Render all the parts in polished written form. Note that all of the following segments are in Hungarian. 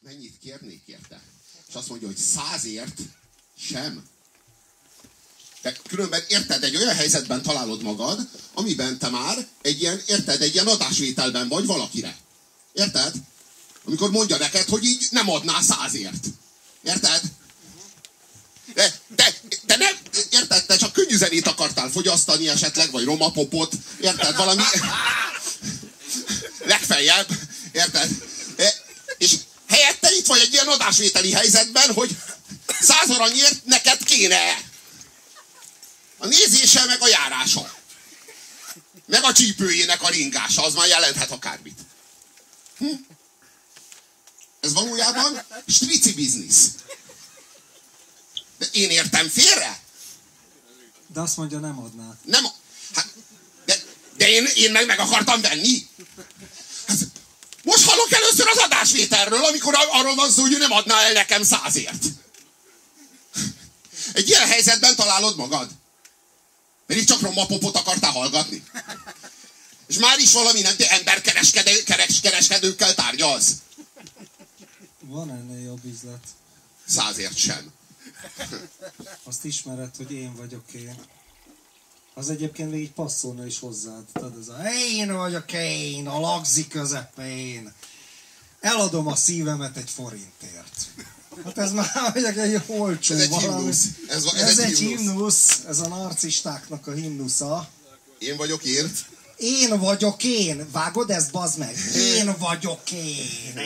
mennyit kérnék érte? És azt mondja, hogy 100-ért sem. De különben, érted, egy olyan helyzetben találod magad, amiben te már egy ilyen adásvételben vagy valakire. Érted? Amikor mondja neked, hogy így nem adná 100-ért. Érted? De nem, érted? Te csak könnyű zenét akartál fogyasztani esetleg, vagy romapopot. Érted? Valami... legfeljebb. Érted? És helyette itt vagy egy ilyen adásvételi helyzetben, hogy 100 aranyért neked kéne a nézése, meg a járása. Meg a csípőjének a ringása, az már jelenthet akármit. Ez valójában strici biznisz. De én értem félre? De azt mondja, nem adná. Nem, hát, de én meg akartam venni. Hát, most hallok először az adásvételről, amikor arról van szó, hogy ő nem adná el nekem 100-ért. Egy ilyen helyzetben találod magad. Pedig csak romapopot akartál hallgatni. És már is valami nem emberkereskedőkkel tárgyalsz. Van ennél jobb üzlet. 100-ért sem. Azt ismered, hogy én vagyok én. Az egyébként még így passzolna is hozzád. Tudod, ez a én vagyok én, a lagzi közepén. Eladom a szívemet egy forintért. Hát ez már egy olcsó ez valami. Ez egy himnusz. himnusz. Ez a narcistáknak a himnusza. Én vagyok ért. Én vagyok én. Vágod ezt, bazd meg? Én vagyok én.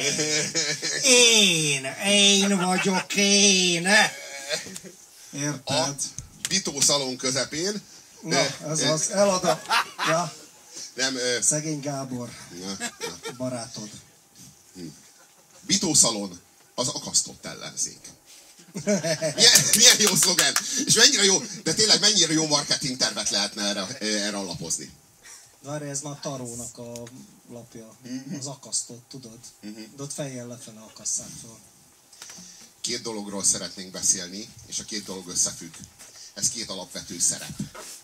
Én vagyok én. Érted? A bitószalon közepén. Na, ez az. Eladom. Ja. Nem, Szegény Gábor. Barátod. bitószalon az akasztott ellenzék. Milyen jó szlogen. És mennyire jó, de tényleg mennyire jó marketing tervet lehetne erre alapozni. Várj, ez már a Tarónak a lapja. Az akasztott, tudod? De ott fejjel lefele akasszák fel. Két dologról szeretnénk beszélni, és a két dolog összefügg. Ez két alapvető szerep.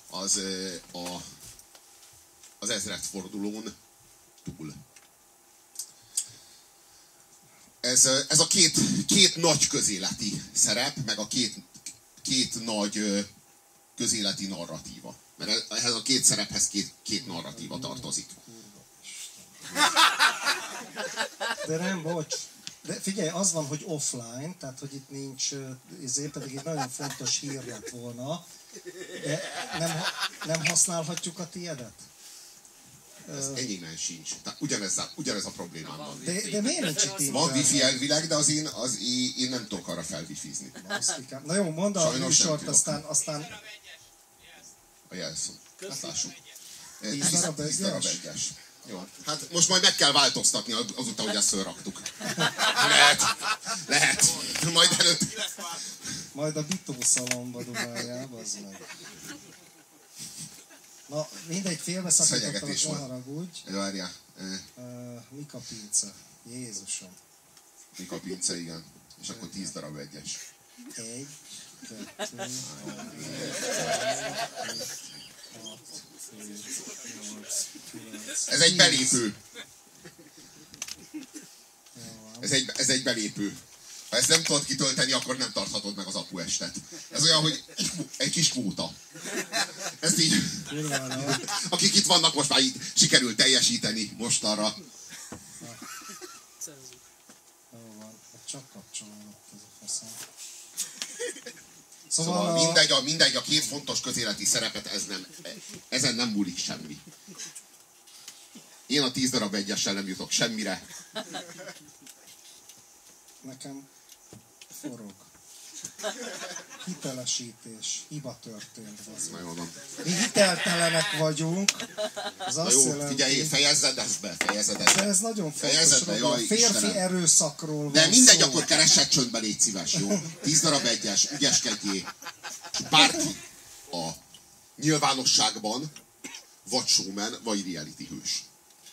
Az ezredfordulón túl. Ez a két nagy közéleti szerep, meg a két nagy közéleti narratíva. Mert ehhez a két szerephez két narratíva tartozik. De nem, bocs. De figyelj, az van, hogy offline, tehát hogy itt nincs, ezért pedig egy nagyon fontos hír lett volna. De nem használhatjuk a tiédet? Ez enyémen sincs. Tehát ugyanez a problémám van. De miért nincs itt internet? Van wifi elvileg, de én nem tudok arra felwifizni. Na jó, mondd a Sajnos műsort, nem aztán... A jelszó. Hát lássuk. 10 darab 1-es. Jó. Hát most majd meg kell változtatni azután, hogy ezt fölraktuk. Lehet. Majd előtt. Majd a bitószalomba dubáljába, az meg. Na, mindegy, félbeszakítottalak, ne haragudj. Várjál. Mika pince. Jézusom. Mika pince, igen. És akkor 10 darab 1-es. 1, 2, 3, 4, 5, 6, 7, 8, 9. Ez egy belépő. Ez egy belépő. Ha ezt nem tudod kitölteni, akkor nem tarthatod meg az apuestet. Ez olyan, hogy egy kis kvóta. Ezt így... Akik itt vannak, most már így sikerült teljesíteni mostanra. Jó van, csak kapcsolódott ez a faszom. Szóval mindegy, a két fontos közéleti szerepet ezen nem múlik semmi. Én a 10 darab 1-essel nem jutok semmire. Nekem forog. Hitelesítés. Hiba történt. Mi hiteltelenek vagyunk. Ez azt jó, jelenti... figyelj, fejezzed ezt be. De ez nagyon fontos. Jaj, férfi Istenem. Erőszakról van de mindegy, szó. akkor keressed csöndbe, légy szíves, jó? 10 darab 1-es, ügyeskedjé. Bárki a nyilvánosságban vagy showman, vagy reality hős.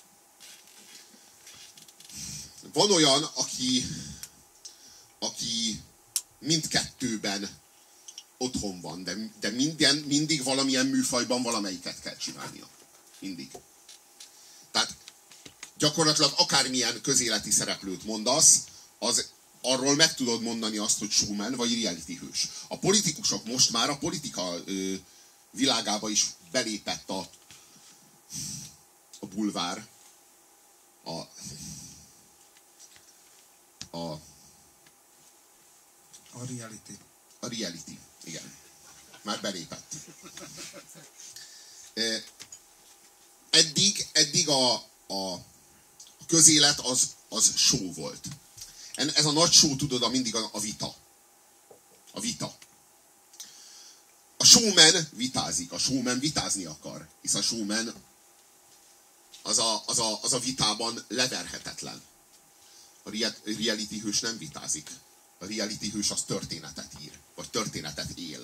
Van olyan, aki mindkettőben otthon van, de mindig valamilyen műfajban valamelyiket kell csinálnia. Mindig. Tehát gyakorlatilag akármilyen közéleti szereplőt mondasz, arról meg tudod mondani azt, hogy showman vagy reality hős. A politikusok most már a politika világába is belépett a bulvár, A reality. A reality, igen. Már belépett. Eddig a közélet az show volt. Ez a nagy show, tudod, mindig a vita. A vita. A showman vitázik, a showman vitázni akar, hisz a showman az a vitában leverhetetlen. A reality hős nem vitázik. A reality hős az történetet ír, vagy történetet él.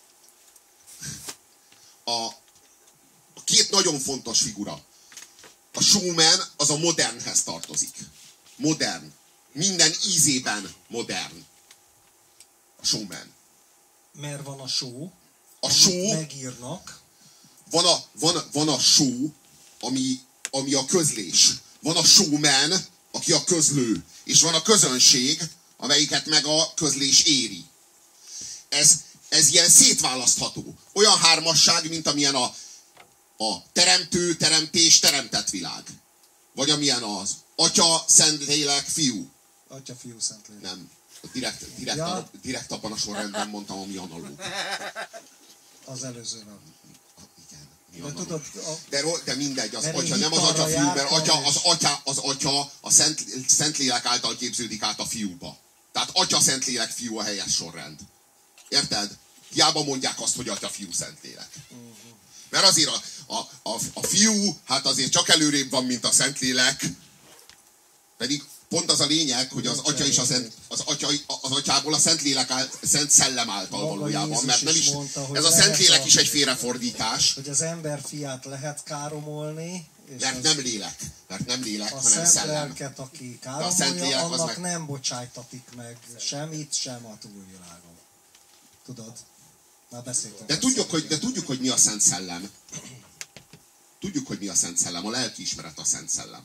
A két nagyon fontos figura. A showman az a modernhez tartozik. Modern. Minden ízében modern. A showman. Mert van a show. A show. Megírnak. Van a show, ami a közlés. Van a showman, aki a közlő. És van a közönség, amelyiket meg a közlés éri. Ez ilyen szétválasztható. Olyan hármasság, mint amilyen a teremtő, teremtés, teremtett világ. Vagy amilyen az Atya, Szentlélek, Fiú. Atya, Fiú, Szentlélek. Nem. Direkt abban a sorrendben mondtam, ami analóg. Az előzőről. Igen. De tudod, de mindegy, az Atya, nem az Atya, Fiú, mert az Atya a Szentlélek által képződik át a Fiúba. Tehát Atya, Szentlélek, Fiú a helyes sorrend. Érted? Hiába mondják azt, hogy Atya, Fiú, Szentlélek. Mert azért a Fiú, hát azért csak előrébb van, mint a Szentlélek. Pedig pont az a lényeg, hogy az Atya és az Atyából a Szentlélek Szent Szellem által valójában. Mert nem is, mondta, ez a Szentlélek is egy félrefordítás. Hogy az ember fiát lehet káromolni. Mert nem lélek, hanem szent szellem. Lelket, aki káromolja, annak nem bocsájtatik meg sem itt, sem a túlvilágon. Tudod? Már beszéltem. De tudjuk, hogy mi a Szent Szellem. Tudjuk, hogy mi a Szent Szellem. A lelkiismeret a Szent Szellem.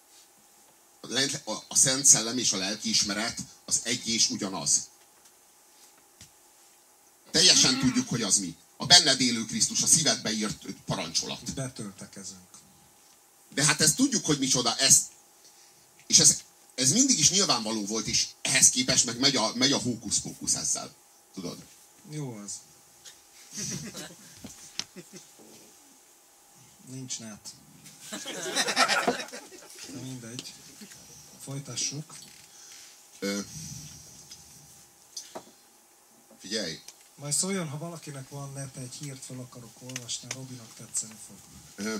A Szent Szellem és a lelkiismeret az egy és ugyanaz. Teljesen tudjuk, hogy az mi. A benned élő Krisztus, a szívedbe írt parancsolat. Betöltekezünk. De hát ezt tudjuk, hogy micsoda. És ez mindig is nyilvánvaló volt, és ehhez képest meg megy a hókusz-pókusz ezzel. Tudod? Jó az. Nincs net. De mindegy. Folytassuk. Figyelj. Majd szóljon, ha valakinek van net, egy hírt fel akarok olvasni, Robinak tetszeni fog.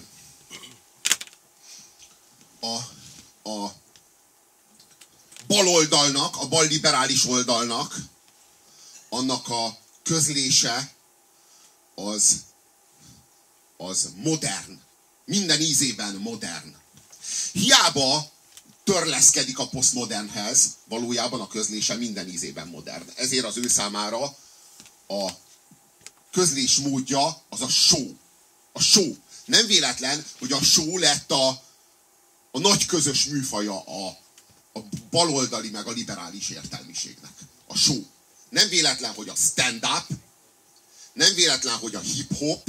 A baloldalnak, a balliberális oldalnak, annak a közlése az modern. Minden ízében modern. Hiába törleszkedik a posztmodernhez, valójában a közlése minden ízében modern. Ezért az ő számára a közlés módja az a show. A show. Nem véletlen, hogy a show lett a nagy közös műfaja a baloldali meg a liberális értelmiségnek. A show. Nem véletlen, hogy a stand-up, nem véletlen, hogy a hip-hop,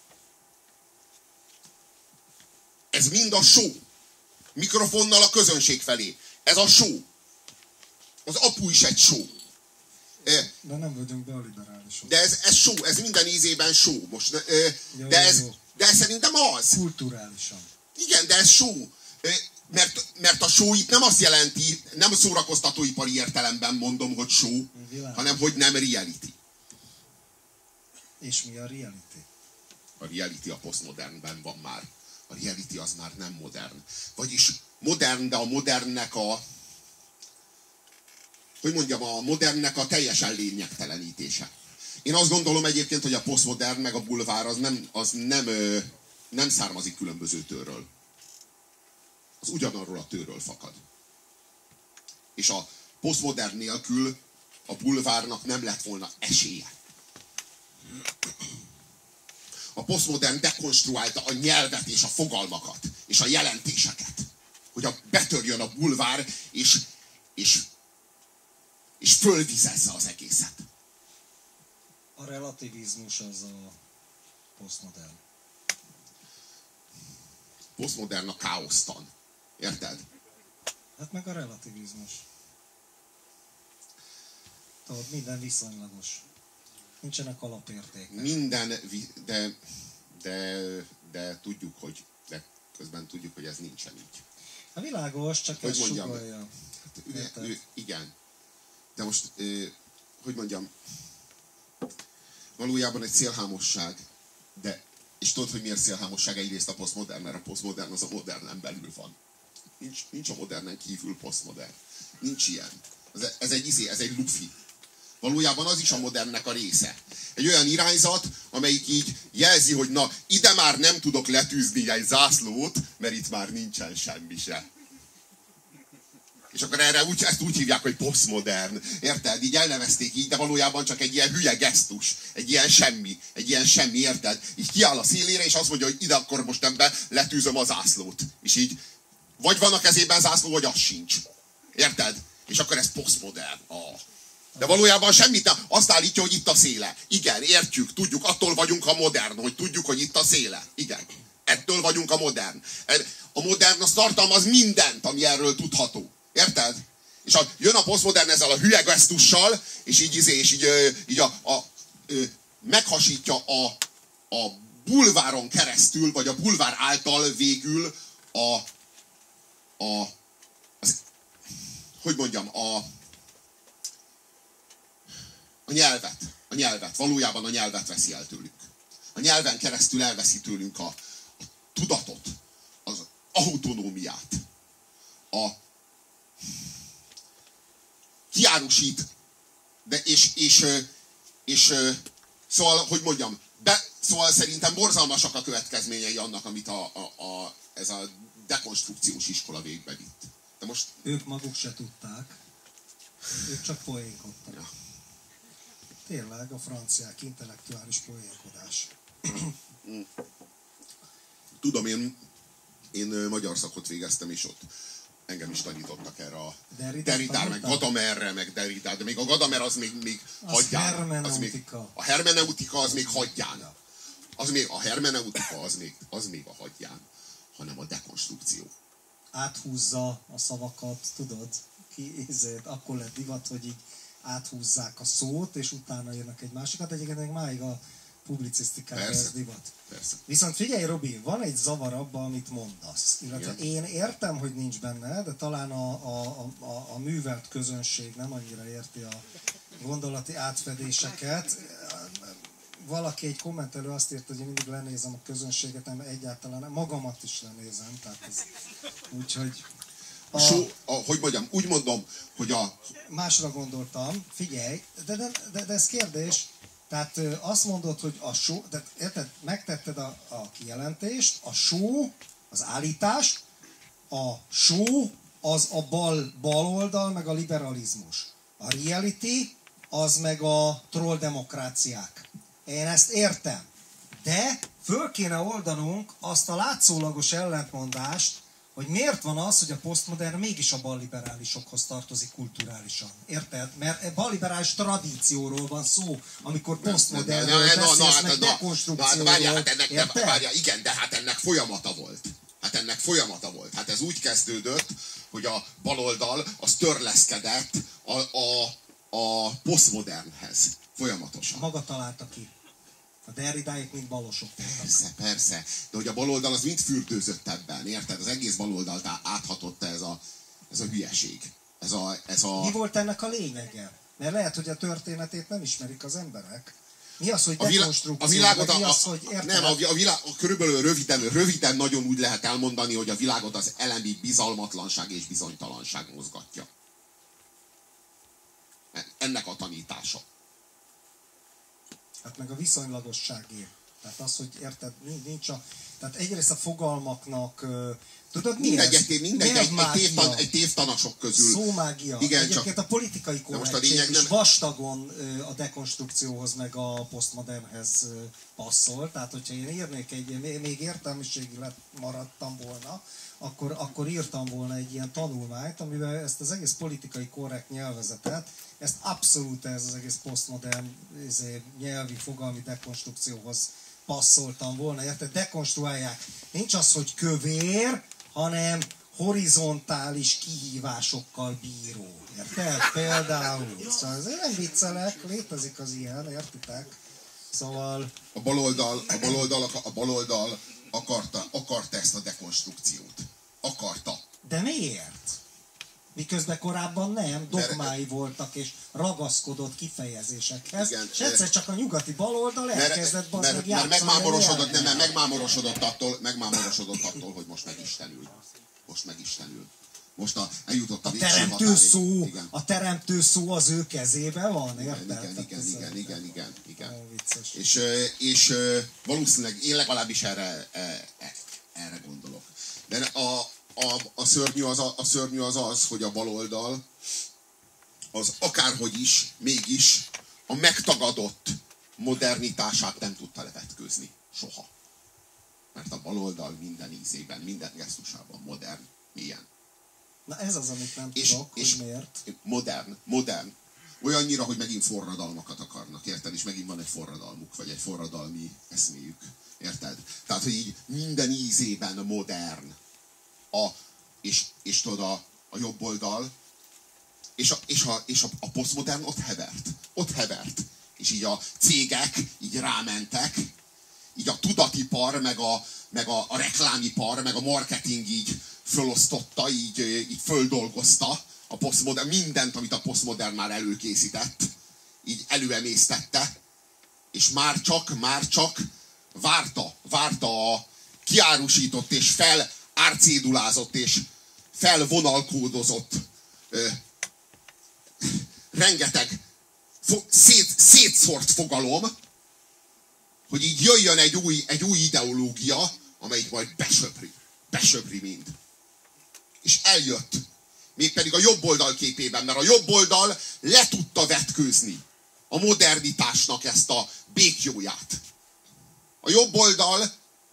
ez mind a show. Mikrofonnal a közönség felé. Ez a show. Az apu is egy show. De nem vagyunk be a liberálisok. De ez show, ez minden ízében show. Most, de ez szerintem az. Kulturálisan. Igen, de ez show. Mert a show itt nem azt jelenti, nem szórakoztatóipari értelemben mondom, hogy show, hanem hogy nem reality. És mi a reality? A reality a posztmodernben van már. A reality az már nem modern. Vagyis modern, de a modernnek a modernnek a teljesen lényegtelenítése. Én azt gondolom egyébként, hogy a posztmodern meg a bulvár az nem származik különböző tőről. Az ugyanarról a tőről fakad. És a posztmodern nélkül a bulvárnak nem lett volna esélye. A posztmodern dekonstruálta a nyelvet és a fogalmakat, és a jelentéseket. Hogy betörjön a bulvár, és fölvizezze az egészet. A relativizmus az a posztmodern. Posztmodern a káosztan. Érted? Hát meg a relativizmus. Tudod, minden viszonylagos. Nincsenek alapértékek. De tudjuk, hogy közben tudjuk, hogy ez nincsen így. A világos, csak ez sugallja. Igen. De most, hogy mondjam, valójában egy szélhámosság, és tudod, hogy miért szélhámosság? Egyrészt a posztmodern, mert a posztmodern az a modernen belül van. Nincs a modernen kívül posztmodern. Nincs ilyen. Ez egy lufi. Valójában az is a modernnek a része. Egy olyan irányzat, amelyik így jelzi, hogy na, ide már nem tudok letűzni egy zászlót, mert itt már nincsen semmi se. És akkor ezt úgy hívják, hogy posztmodern. Érted? Így elnevezték így, de valójában csak egy ilyen hülye gesztus. Egy ilyen semmi, érted? Így kiáll a szélére, és azt mondja, hogy ide akkor most ebben letűzöm a zászlót. És így vagy van a kezében zászló, vagy az sincs. Érted? És akkor ez posztmodern. De valójában semmit nem. Azt állítja, hogy itt a széle. Igen, értjük, tudjuk, attól vagyunk a modern, hogy tudjuk, hogy itt a széle. Igen. Ettől vagyunk a modern. A modern az tartalmaz mindent, ami erről tudható. Érted? És jön a posztmodern ezzel a hülye gesztussal, és így meghasítja a bulváron keresztül, vagy a bulvár által végül a nyelvet. Valójában a nyelvet veszi el tőlünk. A nyelven keresztül elveszi tőlünk a tudatot, az autonómiát, kiárusít, szóval, hogy mondjam, szóval szerintem borzalmasak a következményei annak, amit ez a dekonstrukciós iskola végbe vitt. De most... Ők maguk se tudták, ők csak poénkodtak. Ja. Tényleg a franciák intellektuális poénkodás. Tudom, én magyar szakot végeztem, és ott engem is tanítottak erre a Derrida, meg Gadamerre, meg Derrida, de még a Gadamer az még hagyján. A hermeneutika az még hagyján. A hermeneutika az még a hagyján, hanem a dekonstrukció. Áthúzza a szavakat, tudod? Akkor lett divat, hogy így áthúzzák a szót, és utána jönnek egy másikat. Egyébként máig a publicisztikában ez divat. Persze. Viszont figyelj, Robi, van egy zavar abban, amit mondasz. Illetve én értem, hogy nincs benne, de talán a művelt közönség nem annyira érti a gondolati átfedéseket. Valaki, egy kommentelő azt írta, hogy én mindig lenézem a közönséget, nem egyáltalán nem. Magamat is lenézem. Tehát ez, úgyhogy... hogy mondjam, úgy mondom, hogy Másra gondoltam, figyelj, de ez kérdés. Tehát azt mondod, hogy a show, érted, megtetted a kijelentést, a show, az állítás, a show az a bal oldal, meg a liberalizmus. A reality az meg a troll demokráciák. Én ezt értem. De föl kéne oldanunk azt a látszólagos ellentmondást, hogy miért van az, hogy a posztmodern mégis a balliberálisokhoz tartozik kulturálisan. Érted? Mert balliberális tradícióról van szó, amikor posztmodernről beszélsz, meg dekonstrukcióról. Igen, de hát ennek folyamata volt. Hát ez úgy kezdődött, hogy a baloldal az törleszkedett a posztmodernhez. Folyamatosan. Maga találta ki. A Derridáik mind balosok voltak. Persze. De hogy a baloldal az mind fürdőzött ebben, érted? Az egész baloldalt áthatotta ez a hülyeség. Mi volt ennek a lényege? Mert lehet, hogy a történetét nem ismerik az emberek. Mi az, hogy dekonstrukció? Mi az, hogy körülbelül röviden nagyon úgy lehet elmondani, hogy a világot az elemi bizalmatlanság és bizonytalanság mozgatja. Ennek a tanítása. Hát meg a viszonylagosságé. Tehát az, hogy érted, nincs a... Tehát egyrészt a fogalmaknak... Tudod mi ez? Egy tévtanasok közül. Szómágia. Igen, egyébként a politikai korrektség is vastagon a dekonstrukcióhoz meg a posztmodernhez passzol. Tehát, hogyha én írnék még értelmiségi maradtam volna, akkor írtam volna egy ilyen tanulmányt, amivel ezt az egész politikai korrekt nyelvezetet, ezt abszolút ez az egész posztmodern nyelvi fogalmi dekonstrukcióhoz passzoltam volna, érted? Dekonstruálják. Nincs az, hogy kövér, hanem horizontális kihívásokkal bíró. Érted? Például. Szóval ezért nem viccelek, létezik az ilyen, értitek? Szóval... A baloldal akarta ezt a dekonstrukciót. Akarta. De miért? Miközben korábban nem, dogmái voltak és ragaszkodott kifejezésekhez. Igen, és egyszer csak a nyugati baloldal elkezdett mert megmámorosodott attól, hogy most megistenül. Most eljutott a végső határig. A teremtő szó az ő kezében van, érted? Igen. És valószínűleg én legalábbis erre gondolok. De a szörnyű az, hogy a baloldal az akárhogy is, mégis a megtagadott modernitását nem tudta levetkőzni. Soha. Mert a baloldal minden ízében, minden gesztusában modern. Milyen? Na ez az, amit nem tudok, hogy miért. Modern. Olyannyira, hogy megint forradalmakat akarnak, érted? És megint van egy forradalmuk, vagy egy forradalmi eszméjük. Érted? Tehát, hogy így minden ízében modern. És tudod, a jobb oldal, és a posztmodern ott hevert. És így a cégek így rámentek, így a tudatipar, meg a reklámipar, meg a marketing így fölosztotta, így földolgozta a posztmodern, mindent, amit a posztmodern már előkészített, így előemésztette, és már csak várta a kiárusított és felárcédulázott és felvonalkódozott rengeteg szétszórt fogalom, hogy így jöjjön egy új ideológia, amelyik majd besöpri mind. És eljött. Mégpedig a jobb oldal képében, mert a jobb oldal le tudta vetkőzni a modernitásnak ezt a békjóját. A jobb oldal,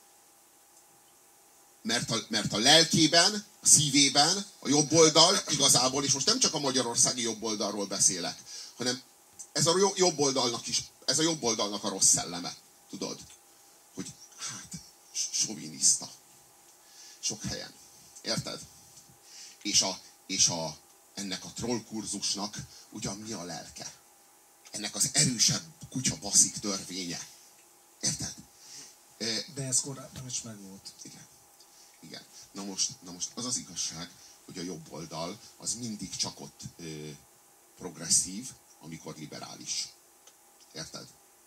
mert a lelkében, a szívében, a jobb oldal igazából, és most nem csak a magyarországi jobb oldalról beszélek, hanem ez a jobb oldalnak is, ez a jobb oldalnak a rossz szelleme. Tudod? Hogy hát, soviniszta. Sok helyen. Érted? És ennek a trollkurzusnak ugyan mi a lelke? Ennek az erősebb kutyabaszik törvénye. Érted? De ez korábban is megvolt. Igen. Na most az az igazság, hogy a jobb oldal az mindig csak ott progresszív, amikor liberális. Érted?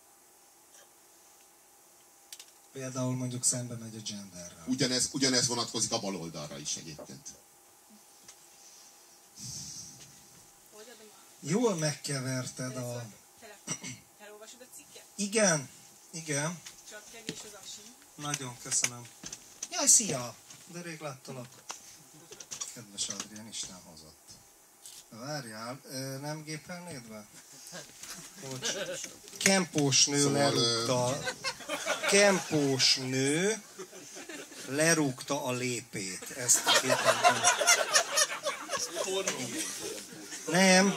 Például mondjuk szembe megy a genderrel. Ugyanez vonatkozik a baloldalra is egyébként. Jól megkeverted a... Elolvasod a cikket? Igen. Csak kevés az asin. Nagyon köszönöm. Jaj, szia! De rég láttalak. Kedves Adrián, Isten hozott. Várjál, nem gépelnéd be? Kempós nő lerúgta. Kempós nő lerúgta a lépét. Ezt gépeltem. Nem.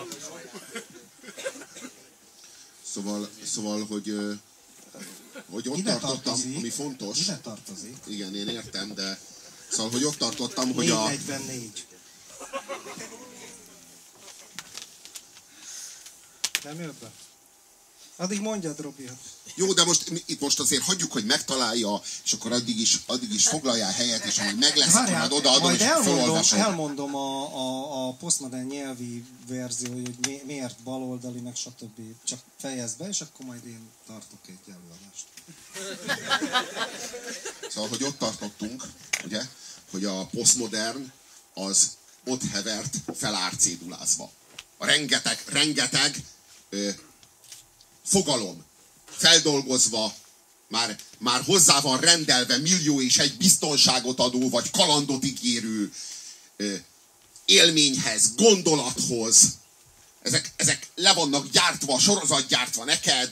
Szóval, hogy ott ide tartottam, tartozik, ami fontos. Ide tartozik. Igen, én értem, de szóval, hogy ott tartottam, hogy 444. Nem jött be? Addig mondjad, Robi. Jó, de most azért hagyjuk, hogy megtalálja, és akkor addig is foglaljál helyet, és amíg meg lesz, akkor majd odaadom, és felolvasom. Elmondom a posztmodern nyelvi verzió, hogy miért baloldali, meg stb. Csak fejezd be, és akkor majd én tartok egy előadást. Szóval, hogy ott tartottunk, ugye, hogy a posztmodern az ott hevert felárcédulázva. A rengeteg fogalom feldolgozva, már hozzá van rendelve millió és egy biztonságot adó, vagy kalandot ígérő élményhez, gondolathoz. Ezek le vannak gyártva, sorozatgyártva neked,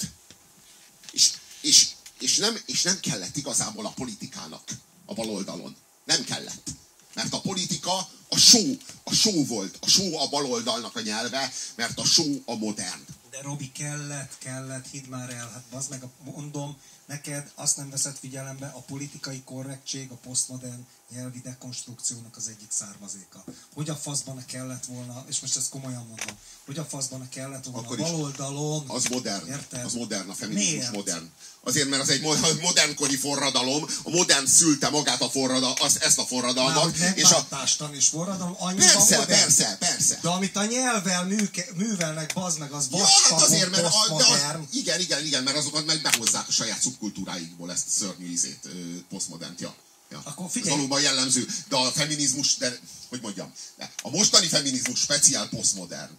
és nem kellett igazából a politikának a baloldalon. Nem kellett. Mert a politika a show volt. A show a baloldalnak a nyelve, mert a show a modern. De Robi, kellett, hidd már el, hát bazd meg, mondom, neked azt nem veszed figyelembe, a politikai korrektség, a posztmodern nyelvi dekonstrukciónak az egyik származéka. Hogy a faszban kellett volna, és most ezt komolyan mondom, hogy a faszban kellett volna akkor a baloldalon. Az modern, érted? az modern, a feminizmus miért? modern. Azért, mert az egy modernkori forradalom, a modern szülte magát ezt a forradalmat. Már, és és forradalom, annyiban persze. De amit a nyelvvel művelnek, bazd meg, az vastag, azért, mert posztmodern. Igen, mert azokat meg behozzák a saját szubkultúráikból ezt a szörnyű posztmodernt. Ja. Akkor figyelj. Ez valóban jellemző, de a feminizmus, hogy mondjam, a mostani feminizmus speciál posztmodern.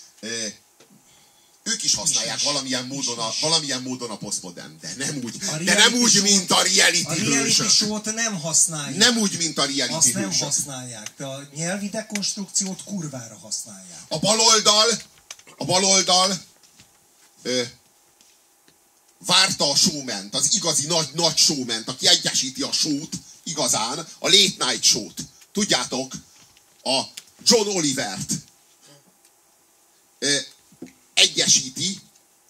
Ők is használják valamilyen módon a posztmodern, de nem úgy, mint a reality hősök. A reality show-t nem használják. Nem úgy, mint a reality azt hősök. Nem használják, de a nyelvi dekonstrukciót kurvára használják. A baloldal várta a showment, az igazi nagy showment, aki egyesíti a show-t, igazán, a late night show-t. Tudjátok, a John Olivert egyesíti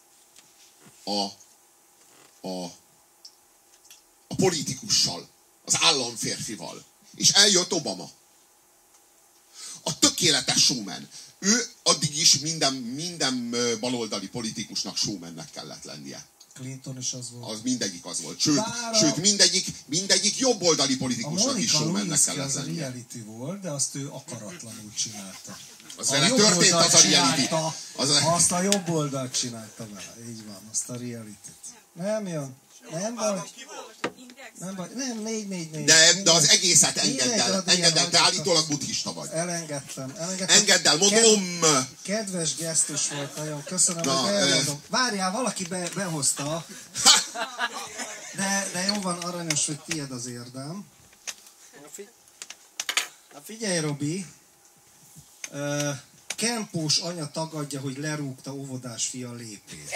a politikussal, az államférfival. És eljött Obama. A tökéletes showman. Ő addig is minden baloldali politikusnak showmannek kellett lennie. Clinton is az volt. Az mindegyik az volt. Sőt mindegyik jobboldali politikusnak is showmannek kellett lennie. A reality volt, de azt ő akaratlanul csinálta. Az vele történt az a reality. Azt a jobb oldalt csinálta vele. Így van, azt a reality-t. Nem jön. Nem baj. Nem baj. Nem, 4. De az egészet engedd el. Te állítólag buddhista vagy. Elengedtem. Engedd el, mondom. Kedves gesztus volt, nagyon köszönöm, hogy elmondom. Várjál, valaki behozta. De jó van, aranyos, hogy tiéd az érdem. Na figyelj, Robi. Kempós anya tagadja, hogy lerúgta óvodás fia lépét.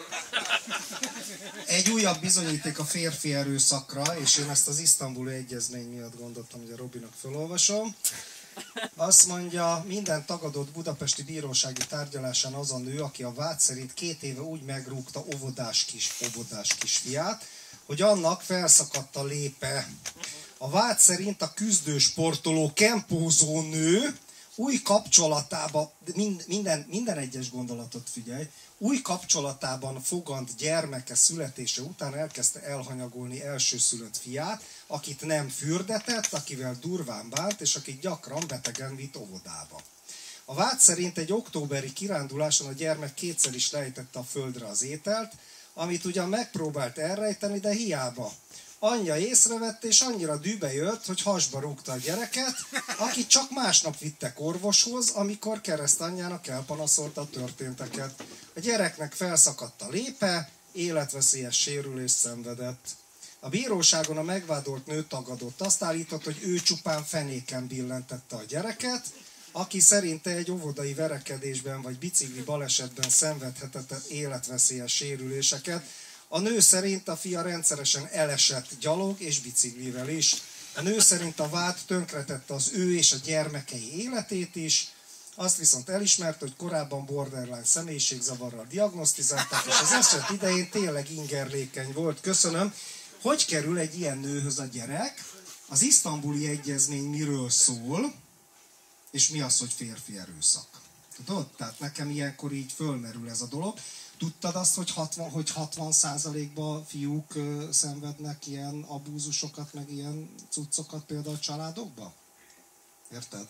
Egy újabb bizonyíték a férfi erőszakra, és én ezt az isztambuli egyezmény miatt gondoltam, hogy a Robinak felolvasom. Azt mondja, minden tagadott budapesti bírósági tárgyalásán az a nő, aki a vád szerint 2 éve úgy megrúgta óvodás kisfiát, hogy annak felszakadt a lépe. A vád szerint a küzdősportoló kempózó nő új kapcsolatában, minden egyes gondolatot figyelj, új kapcsolatában fogant gyermeke születése után elkezdte elhanyagolni elsőszülött fiát, akit nem fürdetett, akivel durván bánt, és akit gyakran betegen vitt óvodába. A vád szerint egy októberi kiránduláson a gyermek 2-szer is lejtette a földre az ételt, amit ugyan megpróbált elrejteni, de hiába. Anyja észrevette, és annyira dűbe jött, hogy hasba rúgta a gyereket, akit csak másnap vittek orvoshoz, amikor keresztanyjának elpanaszolta a történteket. A gyereknek felszakadt a lépe, életveszélyes sérülést szenvedett. A bíróságon a megvádolt nő tagadott. Azt állított, hogy ő csupán fenéken billentette a gyereket, aki szerinte egy óvodai verekedésben vagy bicikli balesetben szenvedhetett életveszélyes sérüléseket. A nő szerint a fia rendszeresen elesett gyalog és biciklivel is. A nő szerint a vád tönkretette az ő és a gyermekei életét is. Azt viszont elismerte, hogy korábban borderline személyiségzavarral diagnosztizálták, és az eset idején tényleg ingerlékeny volt. Köszönöm. Hogy kerül egy ilyen nőhöz a gyerek? Az isztambuli egyezmény miről szól, és mi az, hogy férfi erőszak? Tudod? Tehát nekem ilyenkor így fölmerül ez a dolog. Tudtad azt, hogy 60%-ban fiúk szenvednek ilyen abúzusokat, meg ilyen cuccokat például a családokban? Érted?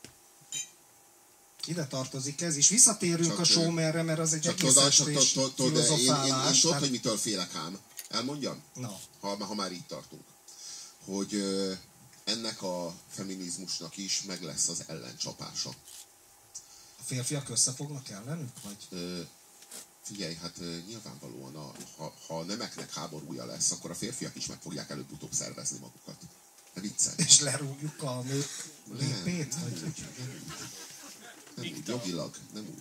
Ide tartozik ez is. Visszatérünk a showmanre, mert az egy egész estés filozofálás. Én tudod, hogy mitől félek ám? Elmondjam? No. Ha már így tartunk. Hogy ennek a feminizmusnak is meg lesz az ellencsapása. A férfiak összefognak ellenük? Vagy? Figyelj, hát nyilvánvalóan, ha a nemeknek háborúja lesz, akkor a férfiak is meg fogják előbb-utóbb szervezni magukat. Ne viccelj. És lerúgjuk a nők lépét? Nem úgy, jogilag.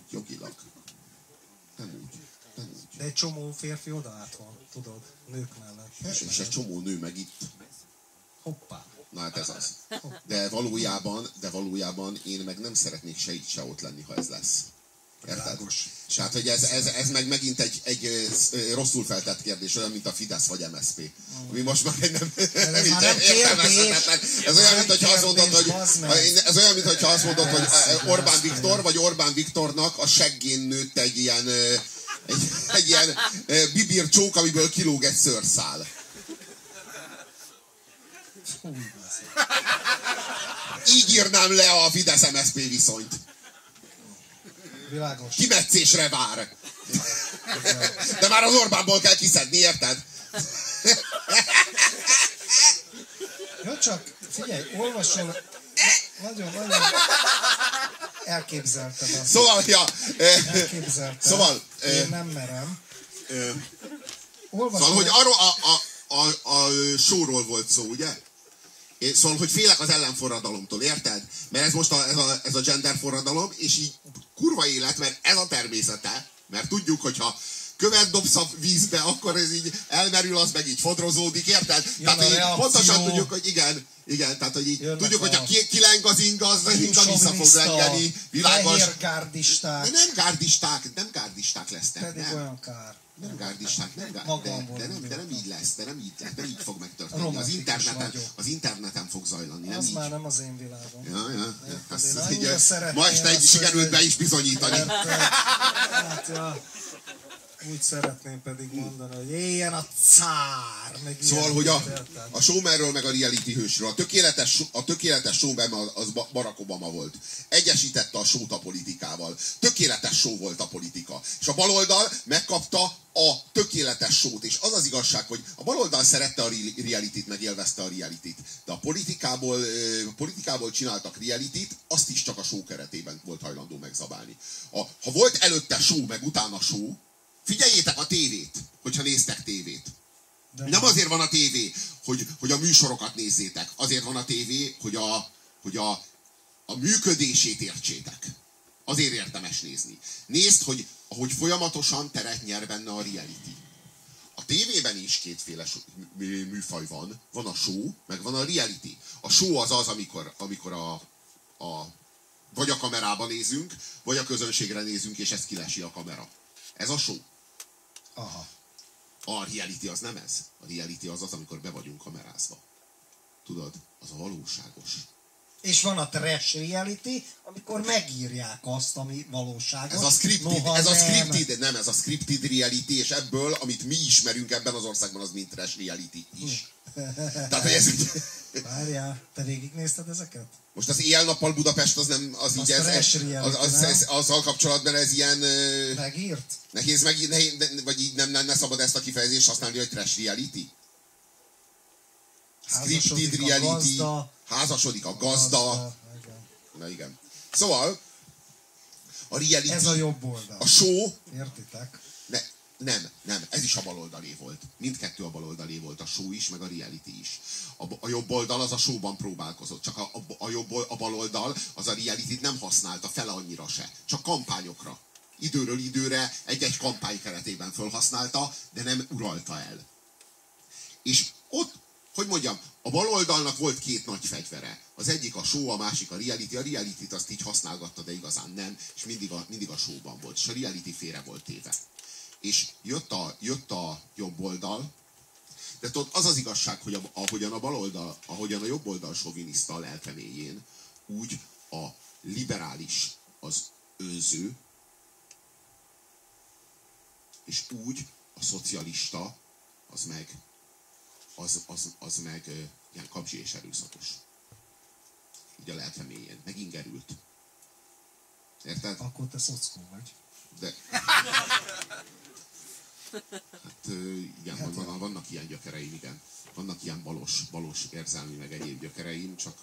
Nem úgy. De egy csomó férfi odaállt van, tudod, nők mellett. És egy csomó nő meg itt. Hoppá. Na hát ez az. De valójában én meg nem szeretnék se itt, se ott lenni, ha ez lesz. Érted? És hát, hogy ez meg megint egy rosszul feltett kérdés, olyan, mint a Fidesz vagy MSZP. Ami most már nem értelmezhetetlen. Ez olyan, mintha azt mondod, hogy Orbán Viktor, vagy Orbán Viktornak a seggén nőtt egy ilyen bibircsók, amiből kilóg egy szőrszál. Így írnám le a Fidesz-MSZP viszonyt. Világos. Kimetszésre vár. De már az Orbánból kell kiszedni, érted? Jó, csak figyelj, olvasol. Nagyon elképzelted azt. Szóval, ja. Elképzelted. Szóval. Én nem merem. Szóval, hogy arról a showról volt szó, ugye? Szóval, hogy félek az ellenforradalomtól, érted? Mert ez most ez a gender forradalom, és így kurva élet, mert ez a természete. Mert tudjuk, hogyha követ dobsz a vízbe, akkor ez így elmerül, az meg így fodrozódik, érted? Jön tehát így pontosan tudjuk, hogy igen, tehát hogy így jönnek tudjuk, hogy ha kileng az inga, az vissza fog lengeni. Világos. Fehér gárdisták. De nem gárdisták lesznek. Pedig nem. olyan kár. Nem gárdisták, de nem így lesz, nem így fog megtörténni. Az interneten fog zajlani, Az nem már így. nem az én világom. Ja. Ma este így sikerült be is bizonyítani. Hát, ja. Úgy szeretném pedig mondani, hogy éljen a cár! Szóval, hogy a showmanről meg a reality hősről. A tökéletes showman az Barack Obama volt. Egyesítette a showt a politikával. Tökéletes show volt a politika. És a baloldal megkapta a tökéletes showt. És az az igazság, hogy a baloldal szerette a realityt, meg élvezte a realityt. De a politikából csináltak realityt, azt is csak a show keretében volt hajlandó megzabálni. Ha volt előtte show, meg utána show, figyeljétek a tévét, hogyha néztek tévét. Nem azért van a tévé, hogy a műsorokat nézzétek. Azért van a tévé, hogy a működését értsétek. Azért érdemes nézni. Nézd, hogy folyamatosan teret nyer benne a reality. A tévében is kétféle műfaj van. Van a show, meg van a reality. A show az, amikor vagy a kamerába nézünk, vagy a közönségre nézünk, és ez kilesi a kamera. Ez a show. Aha. A reality az nem ez. A reality az, amikor be vagyunk kamerázva. Tudod? Az a valóságos. És van a trash reality, amikor megírják azt, ami valóságos. Ez a scripted reality, és ebből, amit mi ismerünk ebben az országban, az mind trash reality is. Tehát, hogy ez így... Várjál, te végignézted ezeket? Most az éjjel-nappal Budapest az nem, az így azzal kapcsolatban ez ilyen... Megírt? Nehéz vagy így nem lenne szabad ezt a kifejezést használni, hogy trash reality? Scripted reality, házasodik a gazda. Na igen. Szóval, a reality... Ez a jobb oldal. A show... Értitek? Nem, ez is a baloldalé volt. Mindkettő a baloldalé volt, a show is, meg a reality is. A jobb oldal az a showban próbálkozott, csak a baloldal az a realityt nem használta fele annyira se, csak kampányokra. Időről időre egy-egy kampány keretében felhasználta, de nem uralta el. És ott, hogy mondjam, a baloldalnak volt két nagy fegyvere. Az egyik a show, a másik a reality. A realityt azt így használgatta, de igazán nem, és mindig a showban volt, és a reality félre volt téve. És jött a jobb oldal, de tudod, az az igazság, hogy ahogyan a jobb oldal soviniszta a lelkeméjén, úgy a liberális az önző, és úgy a szocialista az meg ilyen kapzsi és erőszakos. Így a lelkeméjén, meg ingerült. Érted? Akkor te szockó vagy. De... Hát igen, vannak ilyen gyökereim, igen. Vannak ilyen balos érzelmi, meg egyéb gyökereim, csak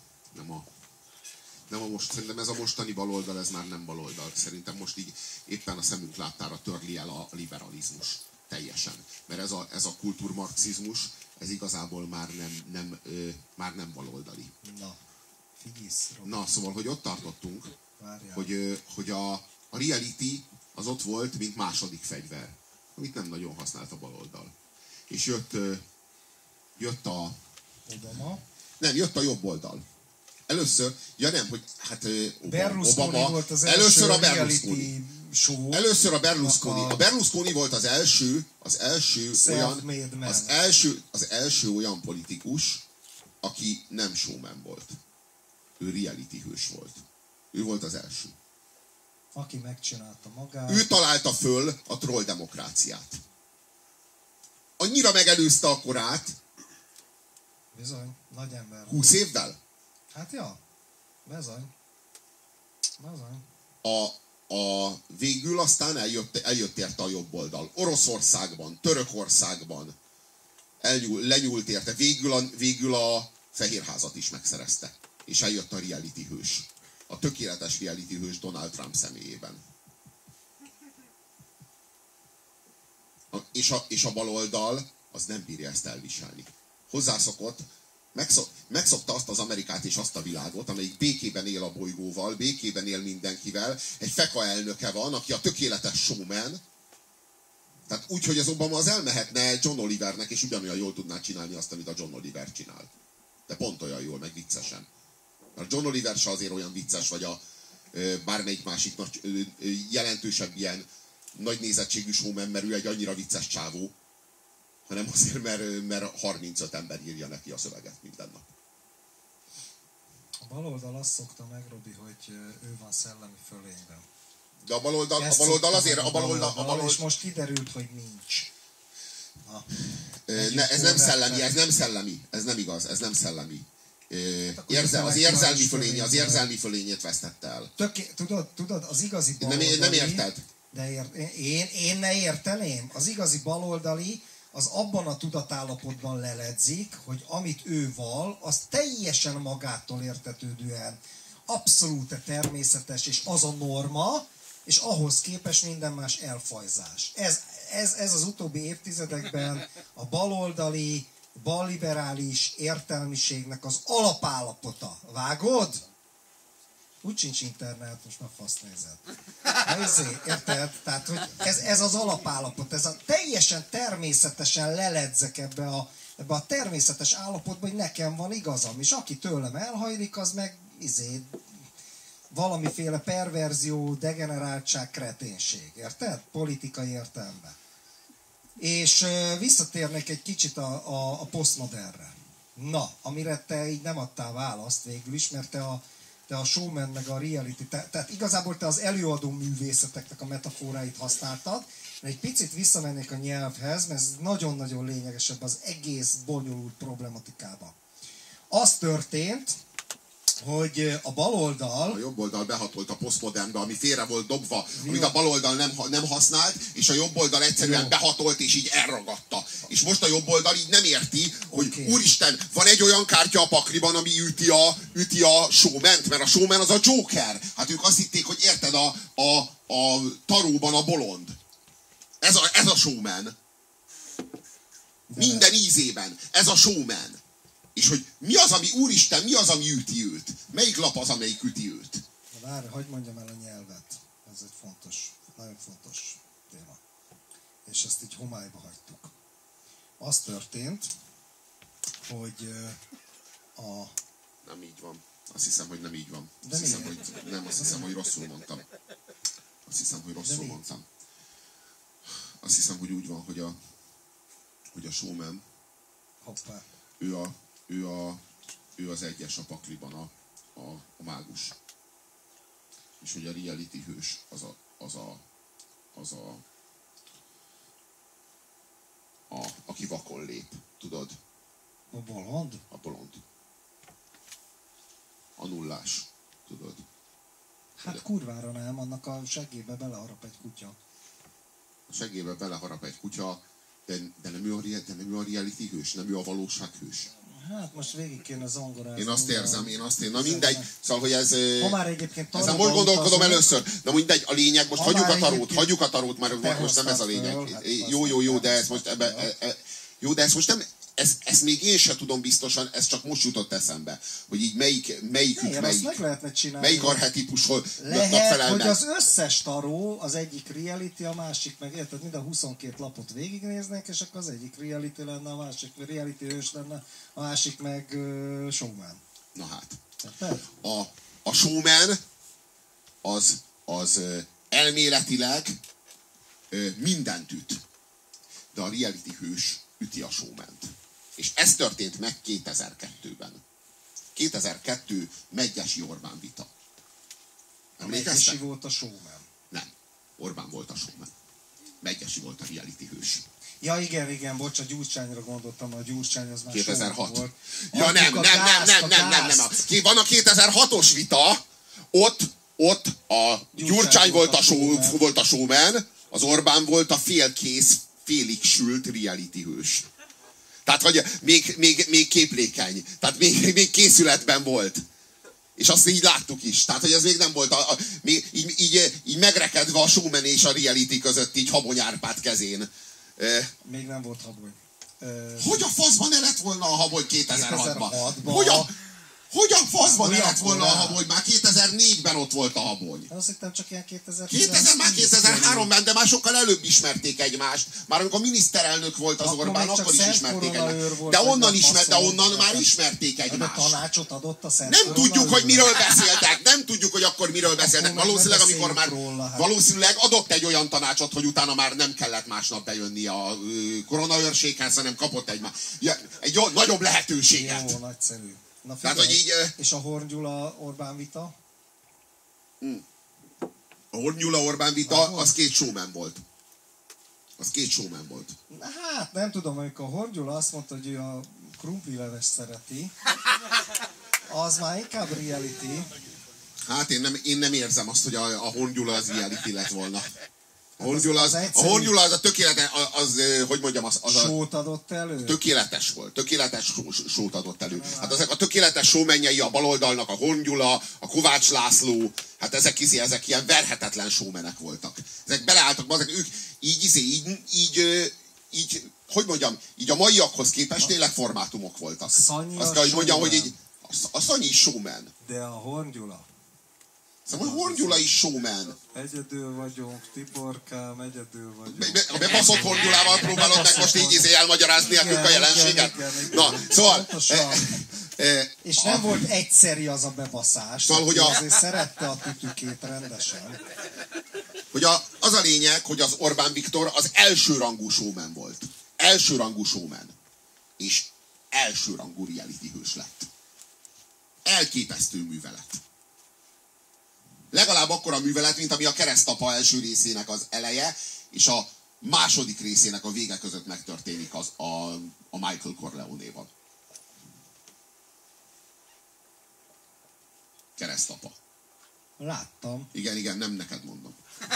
szerintem ez a mostani baloldal, ez már nem baloldal. Szerintem most így éppen a szemünk láttára törli el a liberalizmus. Teljesen. Mert ez a kultúrmarxizmus, ez igazából már nem baloldali. Na, figyelsz, Robi. Na, szóval, hogy ott tartottunk, Várjál. hogy a reality az ott volt, mint második fegyver, amit nem nagyon használt a baloldal. És jött a... Obama. Nem, jött a jobb oldal. Először, ja nem, hogy hát Berlusconi volt az először a reality show. Először a Berlusconi. A Berlusconi volt az első olyan politikus, aki nem showman volt. Ő reality hős volt. Ő volt az első. Aki megcsinálta magát. Ő találta föl a troll demokráciát. Annyira megelőzte a korát. Bizony, nagy ember. 20 évvel? Hát ja, bizony. Végül aztán eljött érte a jobb oldal. Oroszországban, Törökországban lenyúlt érte. Végül a Fehérházat is megszerezte. És eljött a reality hős. A tökéletes reality hős Donald Trump személyében. És a baloldal az nem bírja ezt elviselni. Hozzászokott, megszokta azt az Amerikát és azt a világot, amelyik békében él a bolygóval, békében él mindenkivel. Egy feka elnöke van, aki a tökéletes showman. Tehát úgy, hogy az Obama az elmehetne John Olivernek, és ugyanolyan jól tudná csinálni azt, amit a John Oliver csinál. De pont olyan jól, meg viccesen. Mert John Oliver se azért olyan vicces, vagy a bármelyik másik jelentősebb ilyen nagy nézettségű showman, mert ő egy annyira vicces csávó, hanem azért, mert 35 ember írja neki a szöveget minden nap. A baloldal azt szokta meg, Robi, hogy ő van szellemi fölényben. De a baloldal azért... És most kiderült, hogy nincs. Ez nem szellemi, ez nem igaz, ez nem szellemi. Az érzelmi fölényét vesztette el. Tudod, az igazi baloldali... Nem érted? De én ne érteném. Az igazi baloldali az abban a tudatállapotban leledzik, hogy amit ő val, az teljesen magától értetődően abszolút természetes, és az a norma, és ahhoz képest minden más elfajzás. Ez az utóbbi évtizedekben a baloldali, balliberális értelmiségnek az alapállapota. Vágod? Úgy sincs internet, most már fasz nézed. Érted? Tehát, hogy ez az alapállapot, ez a teljesen természetesen leledzek ebbe a természetes állapotba, hogy nekem van igazam, és aki tőlem elhajlik, az meg valamiféle perverzió, degeneráltság, kreténség. Érted? Politikai értelemben. És visszatérnék egy kicsit a posztmodernre. Na, amire te így nem adtál választ végül is, mert te a showman meg a reality, tehát igazából te az előadó művészeteknek a metaforáit használtad, de egy picit visszamennék a nyelvhez, mert ez nagyon-nagyon lényegesebb az egész bonyolult problematikában. Az történt, hogy a baloldal... A jobb oldal behatolt a posztmodernbe, ami félre volt dobva, amit a baloldal nem használt, és a jobb oldal egyszerűen behatolt, és így elragadta. És most a jobb oldal így nem érti, hogy úristen, van egy olyan kártya a pakliban, ami üti a showment, mert a showman az a Joker. Hát ők azt hitték, hogy érted, a taróban a bolond. Ez a showman. Minden ízében. Ez a showman. És hogy mi az, ami üti őt? Melyik lap az, amelyik üti őt? Várj, hagyd mondjam el a nyelvet. Ez egy fontos, nagyon fontos téma. És ezt így homályba hagytuk. Az történt, hogy Nem így van. Azt hiszem, hogy nem így van. Azt hiszem, hogy rosszul mondtam. Azt hiszem, hogy úgy van, hogy a showman, hoppá. Ő az egyes a pakliban a mágus. És hogy a reality hős aki vakon lép, tudod? A bolond? A bolond. A nullás, tudod? Hát kurvára nem, annak a seggébe beleharap egy kutya. A seggébe beleharap egy kutya, de nem ő a reality hős, nem ő a valóság hős. Hát most végig kéne zongorázni. Én azt érzem. Na mindegy. Szóval, hogy ez... Ha már egyébként ezen most gondolkodom először. Na mindegy, a lényeg, most hagyjuk a tarót, mert most nem ez a lényeg. Jó, de ez most jó, de ez most nem... ezt még én sem tudom biztosan, ez csak most jutott eszembe, hogy így melyik meg lehetne csinálni. melyik archetipusról Lehet, felel hogy meg. az összes taró, az egyik reality, a másik meg, érted, mind a 22 lapot végignéznénk, és akkor az egyik reality lenne, a másik reality hős lenne, a másik meg showman. Na hát. Érted? A showman az elméletileg mindent üt. De a reality hős üti a showment. És ez történt meg 2002-ben. 2002 Medgyessy Orbán vita. Emlékeztek? Medgyessy volt a showman. Nem. Orbán volt a showman. Medgyessy volt a reality hős. Ja, igen, bocs, a Gyurcsányra gondoltam, a Gyurcsány az már 2006. volt. Ja, nem. Van a 2006-os vita, ott a Gyurcsány volt a showman, az Orbán volt a félkész, félig sült reality hős. Tehát, hogy még képlékeny. Tehát még készületben volt. És azt így láttuk is. Tehát, hogy ez még nem volt még így megrekedve a showman és a reality között így Habony Árpád kezén. Még nem volt Habony. Hogy a faszban ne lett volna a Habony 2006-ban? Hogy a faszban ne lett volna a Habony? Már 2004-ben ott volt a Habony. Azt hittem csak ilyen 2003-ben, de már sokkal előbb ismerték egymást. Már amikor miniszterelnök volt az Orbán, akkor is ismerték egymást. De onnan már ismerték egymást. De tanácsot adott a Szent Nem tudjuk, hogy miről beszéltek. Nem tudjuk, hogy akkor miről beszéltek. Valószínűleg adott egy olyan tanácsot, hogy utána már nem kellett másnap bejönni a koronaőrséghez, hanem kapott egy nagyobb lehetőséget. Jó, nagyszerű. Na figyelj, tehát, hogy így, és a Horn Gyula Orbán vita? A Horn Gyula Orbán vita, az két showman volt. Hát nem tudom, amikor a Horn Gyula azt mondta, hogy ő a krumplileves szereti, az már inkább reality. Hát én nem érzem azt, hogy a Horn Gyula az reality lett volna. A Horn Gyula az a tökéletes, hogy mondjam, az a... Sót adott elő? Tökéletes volt, tökéletes sót adott elő. Hát ezek a tökéletes showmenjei a baloldalnak, a Horn Gyula, a Kovács László, hát ezek ilyen verhetetlen showmenek voltak. Ezek beleálltak, ezek ők így, hogy mondjam, így a maiakhoz képest tényleg formátumok voltak. Azt kell, hogy mondjam, hogy így, a Szanyi is showman. De a Horn Gyula? Szóval a Horn Gyula is showman. Egyedül vagyunk, Tiborkám, egyedül vagyunk. A bebaszott Horn Gyulával próbálod meg most így elmagyarázni nekünk a jelenséget? Igen. Na, szóval... És nem volt egyszeri az a bebaszás. Szóval, hogy azért szerette a tütükét rendesen. Hogy az a lényeg, hogy az Orbán Viktor az elsőrangú showman volt. Elsőrangú showman. És elsőrangú reality hős lett. Elképesztő művelet. Legalább akkora művelet, mint ami a Keresztapa első részének az eleje, és a második részének a vége között megtörténik a Michael Corleone-val. Keresztapa. Láttam. Igen, nem neked mondom.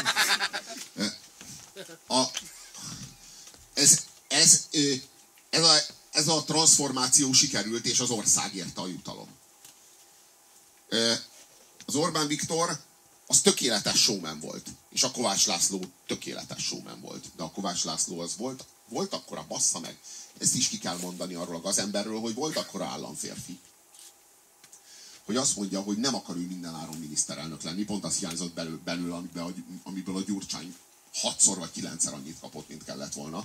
Ez a transformáció sikerült, és az ország érte a jutalom. Az Orbán Viktor az tökéletes showman volt, és a Kovács László tökéletes showman volt. De a Kovács László az volt akkora, bassza meg. Ezt is ki kell mondani arról a gazemberről, hogy volt akkora államférfi, hogy azt mondja, hogy nem akar ő mindenáron miniszterelnök lenni. Pont az hiányzott belőle, amiből a Gyurcsány 6-szor vagy 9-szer annyit kapott, mint kellett volna.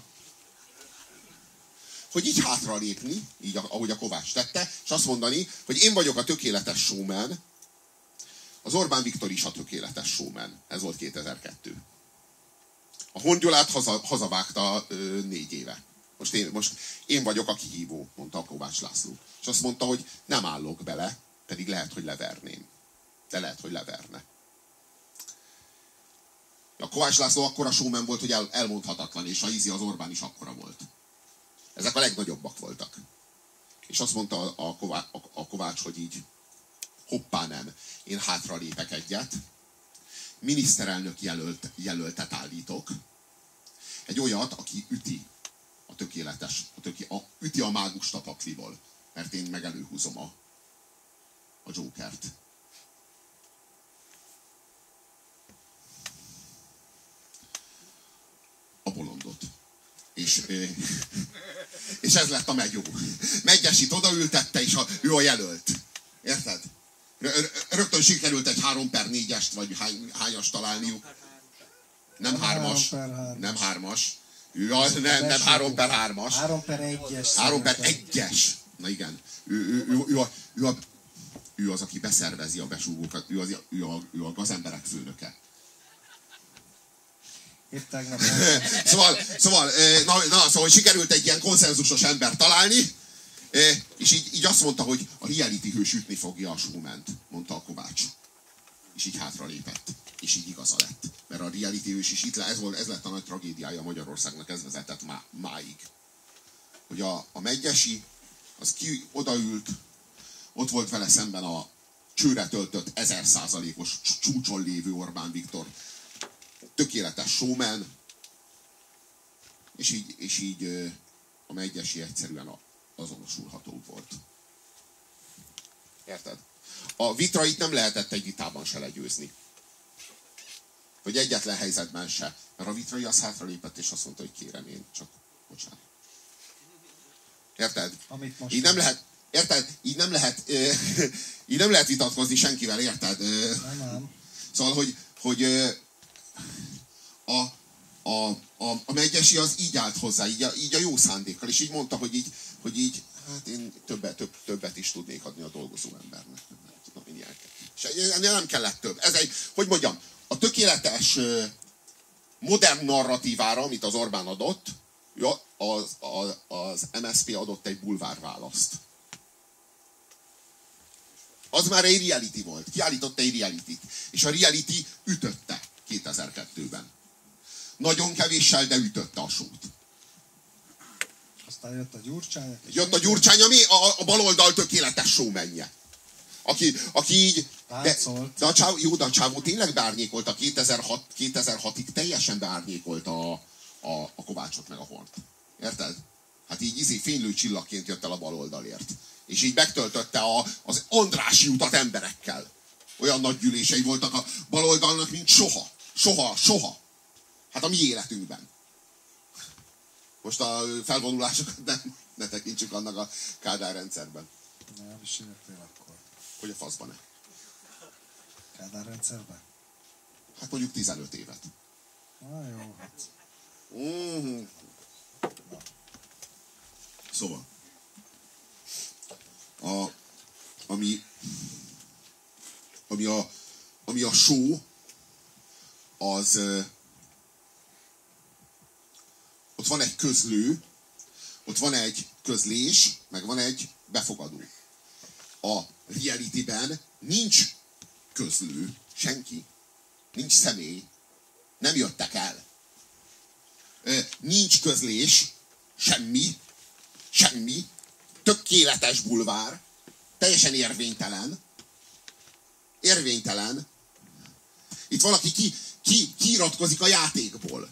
Hogy így hátra lépni, így ahogy a Kovács tette, és azt mondani, hogy én vagyok a tökéletes showman, az Orbán Viktor is a tökéletes showman. Ez volt 2002. A Horn Gyulát hazavágta 4 éve. Most én vagyok a kihívó, mondta a Kovács László. És azt mondta, hogy nem állok bele, pedig lehet, hogy leverném. De lehet, hogy leverne. A Kovács László akkora showman volt, hogy elmondhatatlan, és az Orbán is akkora volt. Ezek a legnagyobbak voltak. És azt mondta a Kovács, hogy így hoppá nem, én hátra lépek egyet, miniszterelnök jelöltet állítok, egy olyat, aki üti a tökéletes, üti a mágust a pakliból, mert én meg előhúzom a Jokert. A bolondot. És És ez lett a megyó. Megyesit odaültette, és ő a jelölt. Érted? Rögtön sikerült egy 3/4-est, vagy hányast találniuk. Nem 3-as. Nem 3-as. Nem 3/3-as. 3/1-es. 3/1-es. Na igen. Ő az, aki beszervezi a besúgókat. Ő a gazemberek főnöke. Épp tegnap. Szóval sikerült egy ilyen konszenzusos ember találni, és így azt mondta, hogy a reality hős ütni fogja a showment, mondta a Kovács. És így hátralépett. És így igaza lett. Mert a reality hős is itt ez lett a nagy tragédiája Magyarországnak, ez vezetett máig. Hogy a Medgyessy, az ki odaült, ott volt vele szemben a csőre töltött 1000%-os csúcson lévő Orbán Viktor. Tökéletes showman, és így a Medgyessy egyszerűen azonosulható volt. Érted? A Vitrait nem lehetett egy vitában se legyőzni. Vagy egyetlen helyzetben se. Mert a Vitrai az hátralépett, és azt mondta, hogy kérem én, csak bocsánat. Érted? Így nem lehet, érted? Így nem lehet vitatkozni senkivel, érted? Nem. Szóval, hogy a Medgyessy az így állt hozzá, így a jó szándékkal, és így mondta, hogy így hát én többet is tudnék adni a dolgozó embernek. Nem tudom, én ilyeneket. És ennél nem kellett több. Ez egy, hogy mondjam, a tökéletes modern narratívára, amit az Orbán adott, az MSZP adott egy bulvárválaszt. Az már egy reality volt. Kiállította egy realityt. És a reality ütötte 2002-ben. Nagyon kevéssel, de ütötte a sót. Aztán jött a Gyurcsány. Jött a Gyurcsány, ami a baloldal tökéletes showmenje. Aki így... De a csávó tényleg beárnyékolta 2006-ig teljesen beárnyékolta a Kovácsot meg a Hornt. Érted? Hát így fénylő csillagként jött el a baloldalért. És így megtöltötte az Andrássy utat emberekkel. Olyan nagy gyűlései voltak a baloldalnak, mint soha. Hát a mi életünkben. Most a felvonulásokat ne tekintsük annak a Kádár rendszerben. Nem is értél akkor. Hogy a faszban-e? Kádár rendszerben? Hát mondjuk 15 évet. Na jó, hát. Szóval. Ami a show, az... ott van egy közlő, ott van egy közlés, meg van egy befogadó. A realityben nincs közlő, senki. Nincs személy. Nem jöttek el. Nincs közlés, semmi. Tökéletes bulvár. Teljesen érvénytelen. Itt valaki kiiratkozik a játékból.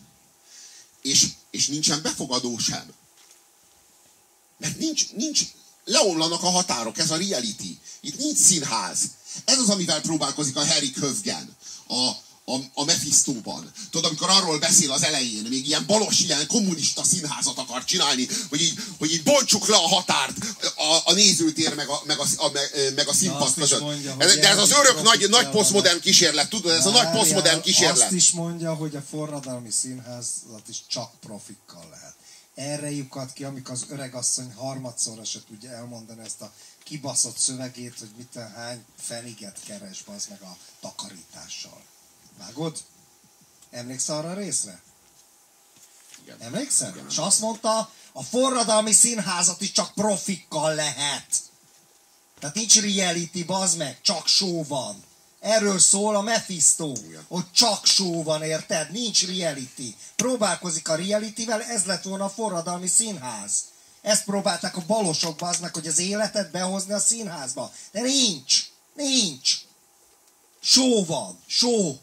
És nincsen befogadó sem. Mert nincs, leomlanak a határok, ez a reality. Itt nincs színház. Ez az, amivel próbálkozik a Harry Kövgen a Mephistóban. Tudod, amikor arról beszél az elején, még ilyen balos, ilyen kommunista színházat akar csinálni, hogy így bontsuk le a határt a nézőtér meg a színpad között. Mondja, de ez az örök nagy posztmodern kísérlet, tudod, ez a nagy posztmodern kísérlet. Azt is mondja, hogy a forradalmi színházat is csak profikkal lehet. Erre lyukat ki, amikor az öregasszony harmadszorra se tudja elmondani ezt a kibaszott szövegét, hogy hány feniget keres az meg a takarítással. Vágod? Emlékszel arra a részre? Igen. Emlékszel? Igen. És azt mondta, a forradalmi színházat is csak profikkal lehet. Tehát nincs reality, bazd meg, csak show van. Erről szól a Mephisto, hogy csak show van, érted? Nincs reality. Próbálkozik a realityvel, ez lett volna a forradalmi színház. Ezt próbálták a balosok, bazd meg, hogy az életet behozni a színházba. De nincs. Show van, show.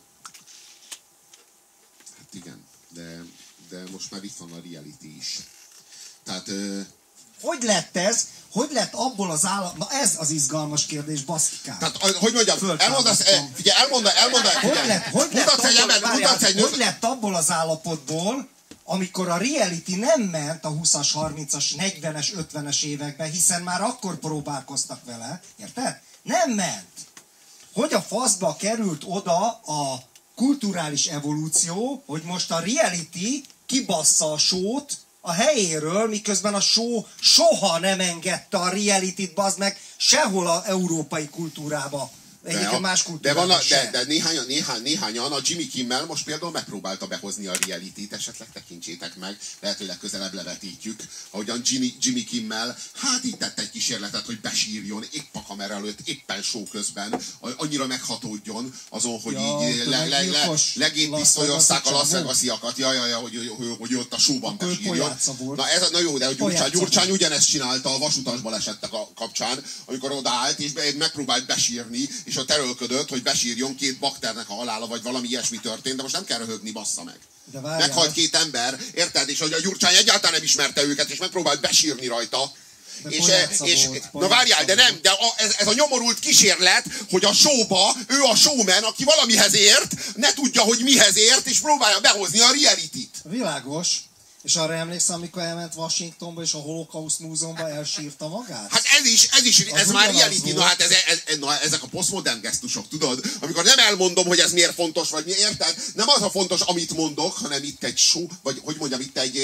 Hát igen, de most már itt van a reality is. Tehát... Hogy lett ez? Hogy lett abból az állam... Na ez az izgalmas kérdés, baszkikám. Tehát, hogy mondjam, elmondasz... Figyelj, elmondasz... Hogy lett abból az állapotból, amikor a reality nem ment a 20-as, 30-as, 40-es, 50-es években, hiszen már akkor próbálkoztak vele, érted? Nem ment. Hogy a faszba került oda a kulturális evolúció, hogy most a reality kibassza a show-t a helyéről, miközben a show soha nem engedte a realityt, bazd meg, sehol az európai kultúrába. Egyébként más kultúrában de néhányan, a Jimmy Kimmel most például megpróbálta behozni a reality-t, esetleg tekintsétek meg, lehet, hogy legközelebb levetítjük, ahogyan Jimmy Kimmel, hát így tett egy kísérletet, hogy besírjon épp a kamera előtt, éppen show közben, annyira meghatódjon azon, hogy így legéppisztolyozták a Las Vegas-iakat, hogy ott a showban besírjon. Na jó, de a Gyurcsány ugyanezt csinálta a vasutas balesettek kapcsán, amikor odaállt és megpróbált besírni, és ott erőlködött, hogy besírjon 2 bakternek a halála, vagy valami ilyesmi történt, de most nem kell röhögni, bassza meg. Meghalt 2 ember, érted? És hogy a Gyurcsány egyáltalán nem ismerte őket, és megpróbált besírni rajta. Na várjál, de nem, de ez a nyomorult kísérlet, hogy a showba, ő a showman, aki valamihez ért, ne tudja, hogy mihez ért, és próbálja behozni a reality-t. Világos. És arra emlékszem, amikor elment Washingtonba, és a Holocaust Múzeumban elsírta magát? Hát ez már reality. Na hát ezek a posztmodern gesztusok, tudod? Amikor nem elmondom, hogy ez miért fontos, vagy mi, érted? Nem az a fontos, amit mondok, hanem itt egy show, vagy hogy mondjam,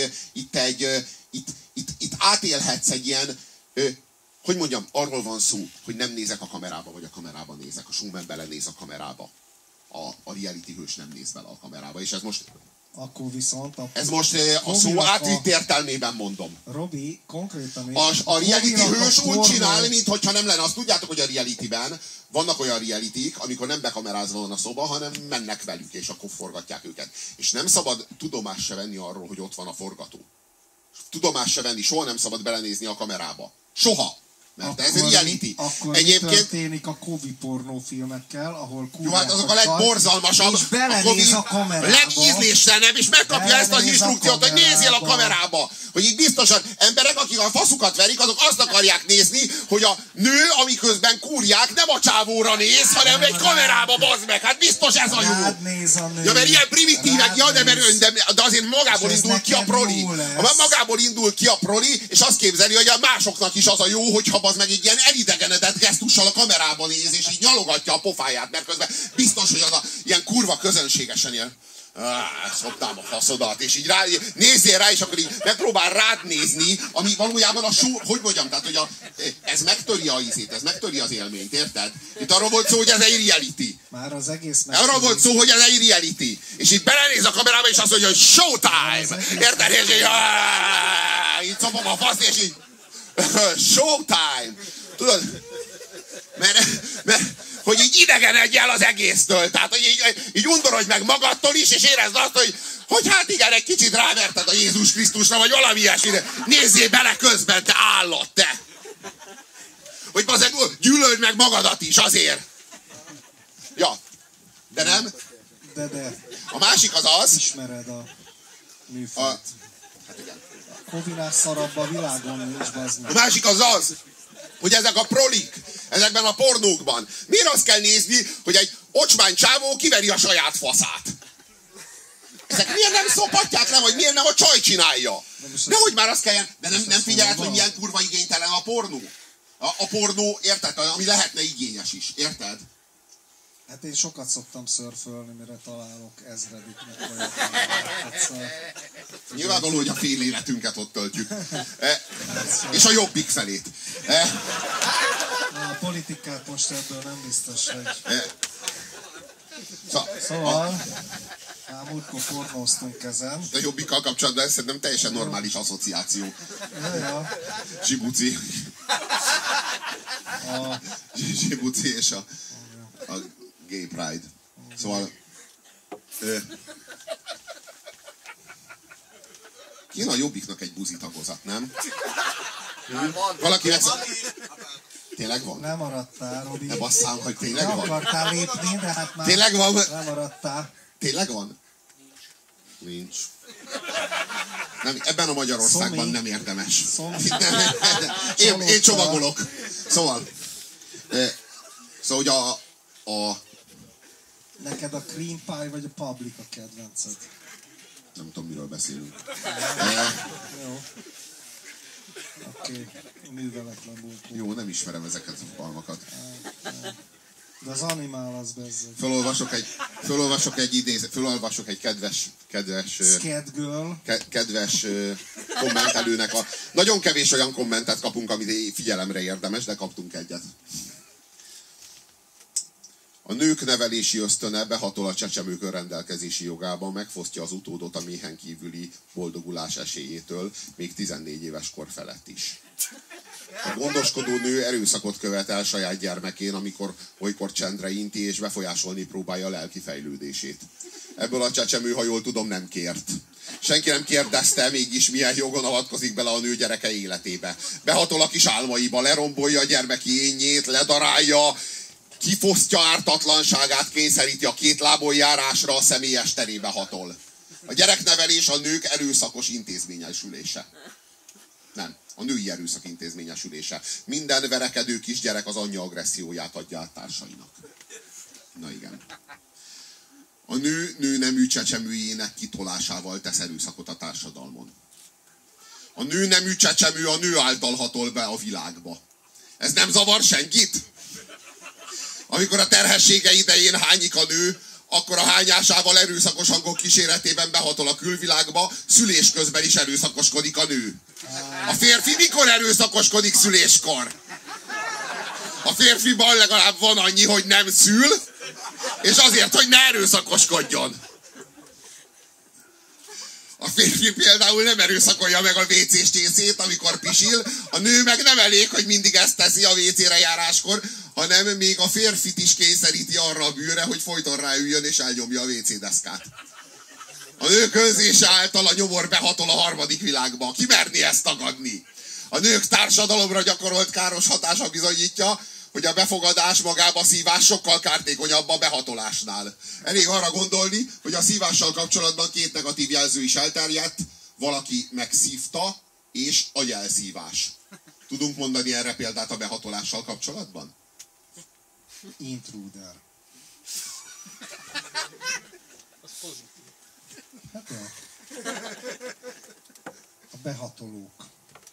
itt átélhetsz egy ilyen, hogy mondjam, arról van szó, hogy nem nézek a kamerába, vagy a kamerába nézek. A showman belenéz a kamerába. A reality hős nem néz bele a kamerába. És ez most... Akkor viszont... Ez most a szó átvitt értelmében mondom. Robi, konkrétan... A reality hős úgy csinál, mintha nem lenne. Azt tudjátok, hogy a realityben vannak olyan realityk, amikor nem bekamerázva van a szoba, hanem mennek velük, és akkor forgatják őket. És nem szabad tudomást se venni arról, hogy ott van a forgató. Tudomást se venni, soha nem szabad belenézni a kamerába. Soha! Mert ez egy reality. Akkor egyébként mi történik a Kovi pornófilmekkel, ahol jó, hát azok a legborzalmasabb. És belenéz a kamerába. Legízléstelenebb, és megkapja ezt az instrukciót, hogy nézzél a kamerába. Hogy itt biztosan emberek, akik a faszukat verik, azok azt akarják nézni, hogy a nő, amiközben kúrják, nem a csávóra néz, hanem egy kamerába, bazd meg. Hát biztos ez a jó. Ja, mert ilyen primitívek, ja, de azért magából indul ki a proli. Magából indul ki a proli, és azt képzeli, hogy a másoknak is az a jó, hogyha az meg egy ilyen elidegenedett gesztussal a kamerában néz, és így nyalogatja a pofáját, mert közben biztos, hogy az a ilyen kurva közönségesen ilyen szoptám a faszodat, és így nézzél rá, és akkor így megpróbál rád nézni, ami valójában a show, hogy mondjam, tehát, hogy ez megtöri a ízét, ez megtöri az élményt, érted? Itt arról volt szó, hogy ez egy reality. Már az egész arról volt szó, hogy ez egy reality. És itt belenéz a kamerába, és azt mondja, hogy showtime! Érted? És így szopom a fasz, és így showtime! Tudod? Mert hogy így idegenedj el az egésztől. Tehát, hogy így undorodj meg magadtól is, és érezd azt, hogy hát igen, egy kicsit ráverted a Jézus Krisztusra, vagy valami ilyesmire. Nézzél bele közben, te állat, te! Hogy bazeg, gyűlöld meg magadat is, azért. Ja. De nem? De. A másik az az... Ismered a műfajt. Hát igen. Kovinál szarabb a világon nincs, bazd meg. A másik az az, hogy ezek a prolik, ezekben a pornókban, miért azt kell nézni, hogy egy ocsmány csávó kiveri a saját faszát? Ezek miért nem szopatják le, vagy miért nem a csaj csinálja? Nehogy már azt kelljen, de nem figyeled, hogy milyen kurva igénytelen a pornó? A pornó, érted? Ami lehetne igényes is, érted? Hát én sokat szoktam szörfölni, mire találok ezrediknek vagy nyilvánvaló, hogy a fél életünket ott töltjük. És a jobbik felét. A politikát most ebből nem biztos, hogy... Szóval... múltkor pornóztunk ezen. A jobbikkal kapcsolatban szerintem teljesen normális asszociáció. Zsibuci. Zsibuci és a Gay Pride. Szóval... Kéne a jobbiknak egy buzi tagozat, nem? Valaki tényleg van? Nem maradtál, Robi. Ne basszám, hogy tényleg van? Nem akartál lépni, de hát már tényleg van? Nem maradtál. Tényleg van? Nincs. Nem, ebben a Magyarországban nem érdemes. Én csomagolok. Szóval, hogy Neked a cream pie vagy a public a kedvenced? Nem tudom, miről beszélünk. Jó. Oké, műveletlen bunkó. Jó, nem ismerem ezeket a fogalmakat. De az animál az bezzeg. Fölolvasok egy kedves kommentelőnek nagyon kevés olyan kommentet kapunk, amit figyelemre érdemes, de kaptunk egyet. A nők nevelési ösztöne behatol a csecsemők önrendelkezési jogában, megfosztja az utódot a méhen kívüli boldogulás esélyétől, még 14 éves kor felett is. A gondoskodó nő erőszakot követel saját gyermekén, amikor olykor csendre inti és befolyásolni próbálja a lelki fejlődését. Ebből a csecsemő, ha jól tudom, nem kért. Senki nem kérdezte, mégis milyen jogon avatkozik bele a nő gyereke életébe. Behatol a kis álmaiba, lerombolja a gyermeki énjét, ledarálja, kifosztja ártatlanságát, kényszeríti a két lábon járásra, a személyes terébe hatol. A gyereknevelés a nők erőszakos intézményesülése. Nem, a női erőszak intézményesülése. Minden verekedő kisgyerek az anyja agresszióját adja át társainak. Na igen. A nő nemű csecsemőjének kitolásával tesz erőszakot a társadalmon. A nő nemű csecsemő a nő által hatol be a világba. Ez nem zavar senkit? Amikor a terhessége idején hányik a nő, akkor a hányásával erőszakos hangok kíséretében behatol a külvilágba, szülés közben is erőszakoskodik a nő. A férfi mikor erőszakoskodik szüléskor? A férfiban legalább van annyi, hogy nem szül, és azért, hogy ne erőszakoskodjon. A férfi például nem erőszakolja meg a WC-s csészét, amikor pisil, a nő meg nem elég, hogy mindig ezt teszi a WC-re járáskor, hanem még a férfit is kényszeríti arra a bűre, hogy folyton ráüljön és elnyomja a WC deszkát. A nő könzése által a nyomor behatol a harmadik világba. Ki merné ezt tagadni? A nők társadalomra gyakorolt káros hatása bizonyítja, hogy a befogadás, magába szívás sokkal kártékonyabb a behatolásnál. Elég arra gondolni, hogy a szívással kapcsolatban 2 negatív jelző is elterjedt, valaki megszívta, és agyelszívás. Tudunk mondani erre példát a behatolással kapcsolatban? Intruder. Az pozitív. Hát jó. A behatolók.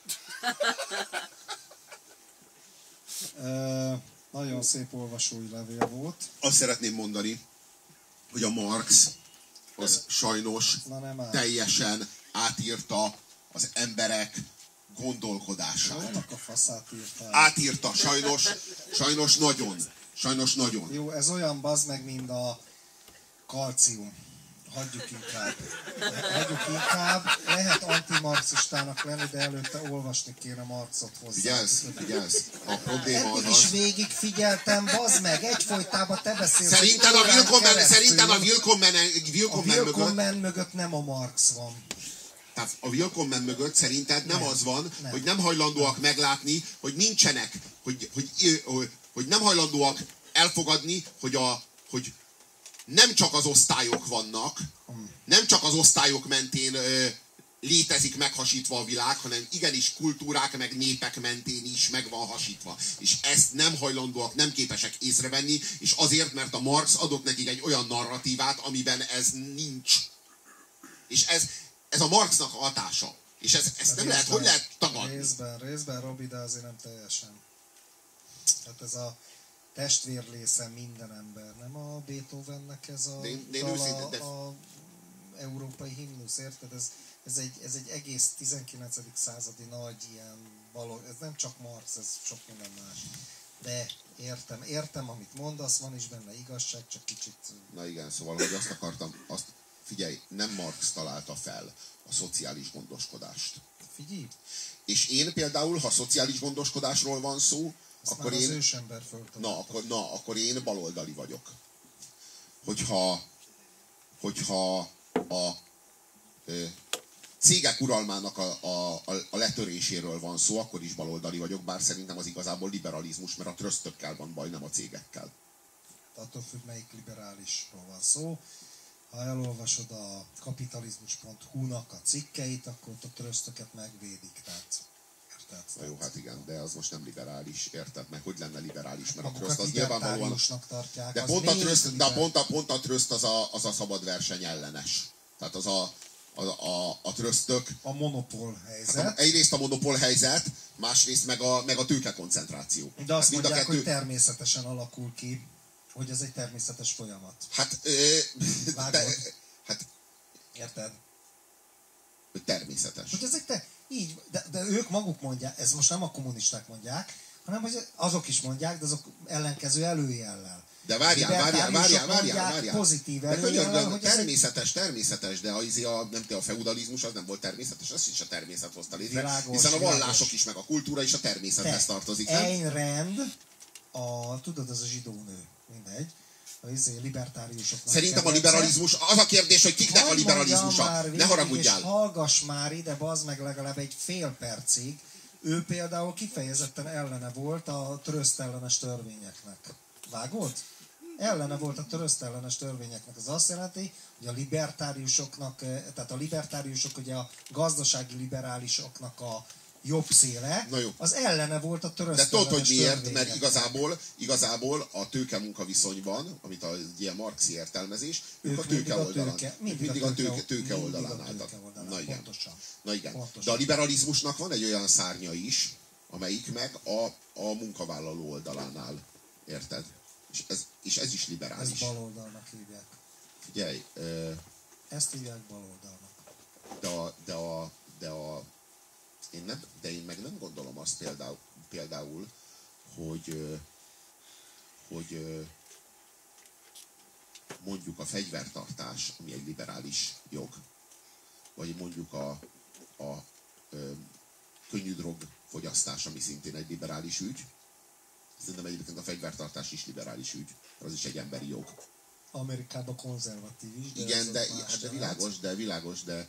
Nagyon szép olvasói levél volt. Azt szeretném mondani, hogy a Marx az sajnos teljesen átírta az emberek gondolkodását. Annak a faszát írta. Átírta, sajnos nagyon. Sajnos nagyon. Jó, ez olyan bazd meg, mint a kalcium. Hagyjuk inkább. Lehet antimarxistának lenni, de előtte olvasni kéne Marxot hozzá. Figyelsz. A probléma az és végig figyeltem, bazd meg, egyfolytában te beszélsz. Szerintem a Willkommen mögött nem a Marx van. Tehát a Willkommen mögött szerinted nem az van, hogy nem hajlandóak meglátni, hogy nincsenek, hogy nem hajlandóak elfogadni, hogy nem csak az osztályok vannak, nem csak az osztályok mentén létezik meghasítva a világ, hanem igenis kultúrák meg népek mentén is meg van hasítva. És ezt nem hajlandóak, nem képesek észrevenni, és azért, mert a Marx adott nekik egy olyan narratívát, amiben ez nincs. És ez a Marxnak a hatása. És ezt nem lehet, hogy lehet tagadni? Részben, Robi, de azért nem teljesen. Tehát ez a testvérlészem minden ember, nem a Beethovennek ez a a európai himnusz, érted? Ez egy egész 19. századi nagy ilyen való, ez nem csak Marx, ez sok minden más. De értem, amit mondasz, van is benne igazság, csak kicsit... Na igen, szóval, hogy azt akartam, figyelj, nem Marx találta fel a szociális gondoskodást. Figyelj! És én például, ha szociális gondoskodásról van szó, akkor én, akkor én baloldali vagyok. Hogyha a cégek uralmának a letöréséről van szó, akkor is baloldali vagyok, bár szerintem az igazából liberalizmus, mert a trösztökkel van baj, nem a cégekkel. Attól függ, melyik liberálisról van szó. Ha elolvasod a kapitalizmus.hu-nak a cikkeit, akkor ott a trösztöket megvédik. Na jó, hát igen, de az most nem liberális, érted? Meg hogy lenne liberális, mert a tröszt az nyilvánvalóan... tartják, de pont a tröszt az a szabad verseny ellenes. Tehát a trösztök. A monopól helyzet. Hát egyrészt a monopól helyzet, másrészt meg a tőke koncentráció. De azt hát mondják, hogy természetesen alakul ki, hogy ez egy természetes folyamat. Hát érted? Hogy természetes. Hogy ezek így, de ők maguk mondják, ez most nem a kommunisták mondják, hanem hogy azok is mondják, de azok ellenkező előjellel. De várjál. Pozitív előjellel, hogy természetes, de a feudalizmus az nem volt természetes, az is a természet hozta létre. Világos, hiszen a vallások is, meg a kultúra is a természethez tartozik. Ayn Rand, tudod, ez a zsidó nő, mindegy, a libertáriusoknak. Szerintem a liberalizmus, az a kérdés, hogy kiknek a liberalizmusa. Ne haragudjál. Hallgass már ide, bazd meg legalább egy fél percig. Ő például kifejezetten ellene volt a trösztellenes törvényeknek. Vágod? Ellene volt a trösztellenes törvényeknek. Az azt jelenti, hogy a libertáriusoknak, tehát a libertáriusok, ugye a gazdasági liberálisoknak a jobb széle, az ellene volt a trösztellenes törvényeknek. De tudod, hogy miért? Törvényeknek. Mert igazából a tőke-munkaviszonyban, amit a ilyen marxi értelmezés, ők a tőke oldalán. Mindig a tőke oldalán álltak. Na igen. Pontosan. De a liberalizmusnak van egy olyan szárnya is, amelyik meg a munkavállaló oldalán áll. Érted? És ez is liberális. Ez baloldalnak hívják. Figyelj. Ezt hívják baloldalnak. De én meg nem gondolom azt például hogy mondjuk a fegyvertartás, ami egy liberális jog, vagy mondjuk a könnyű drogfogyasztás, ami szintén egy liberális ügy. Szerintem egyébként a fegyvertartás is liberális ügy, az is egy emberi jog. Amerikában konzervatív is. De igen, de világos, de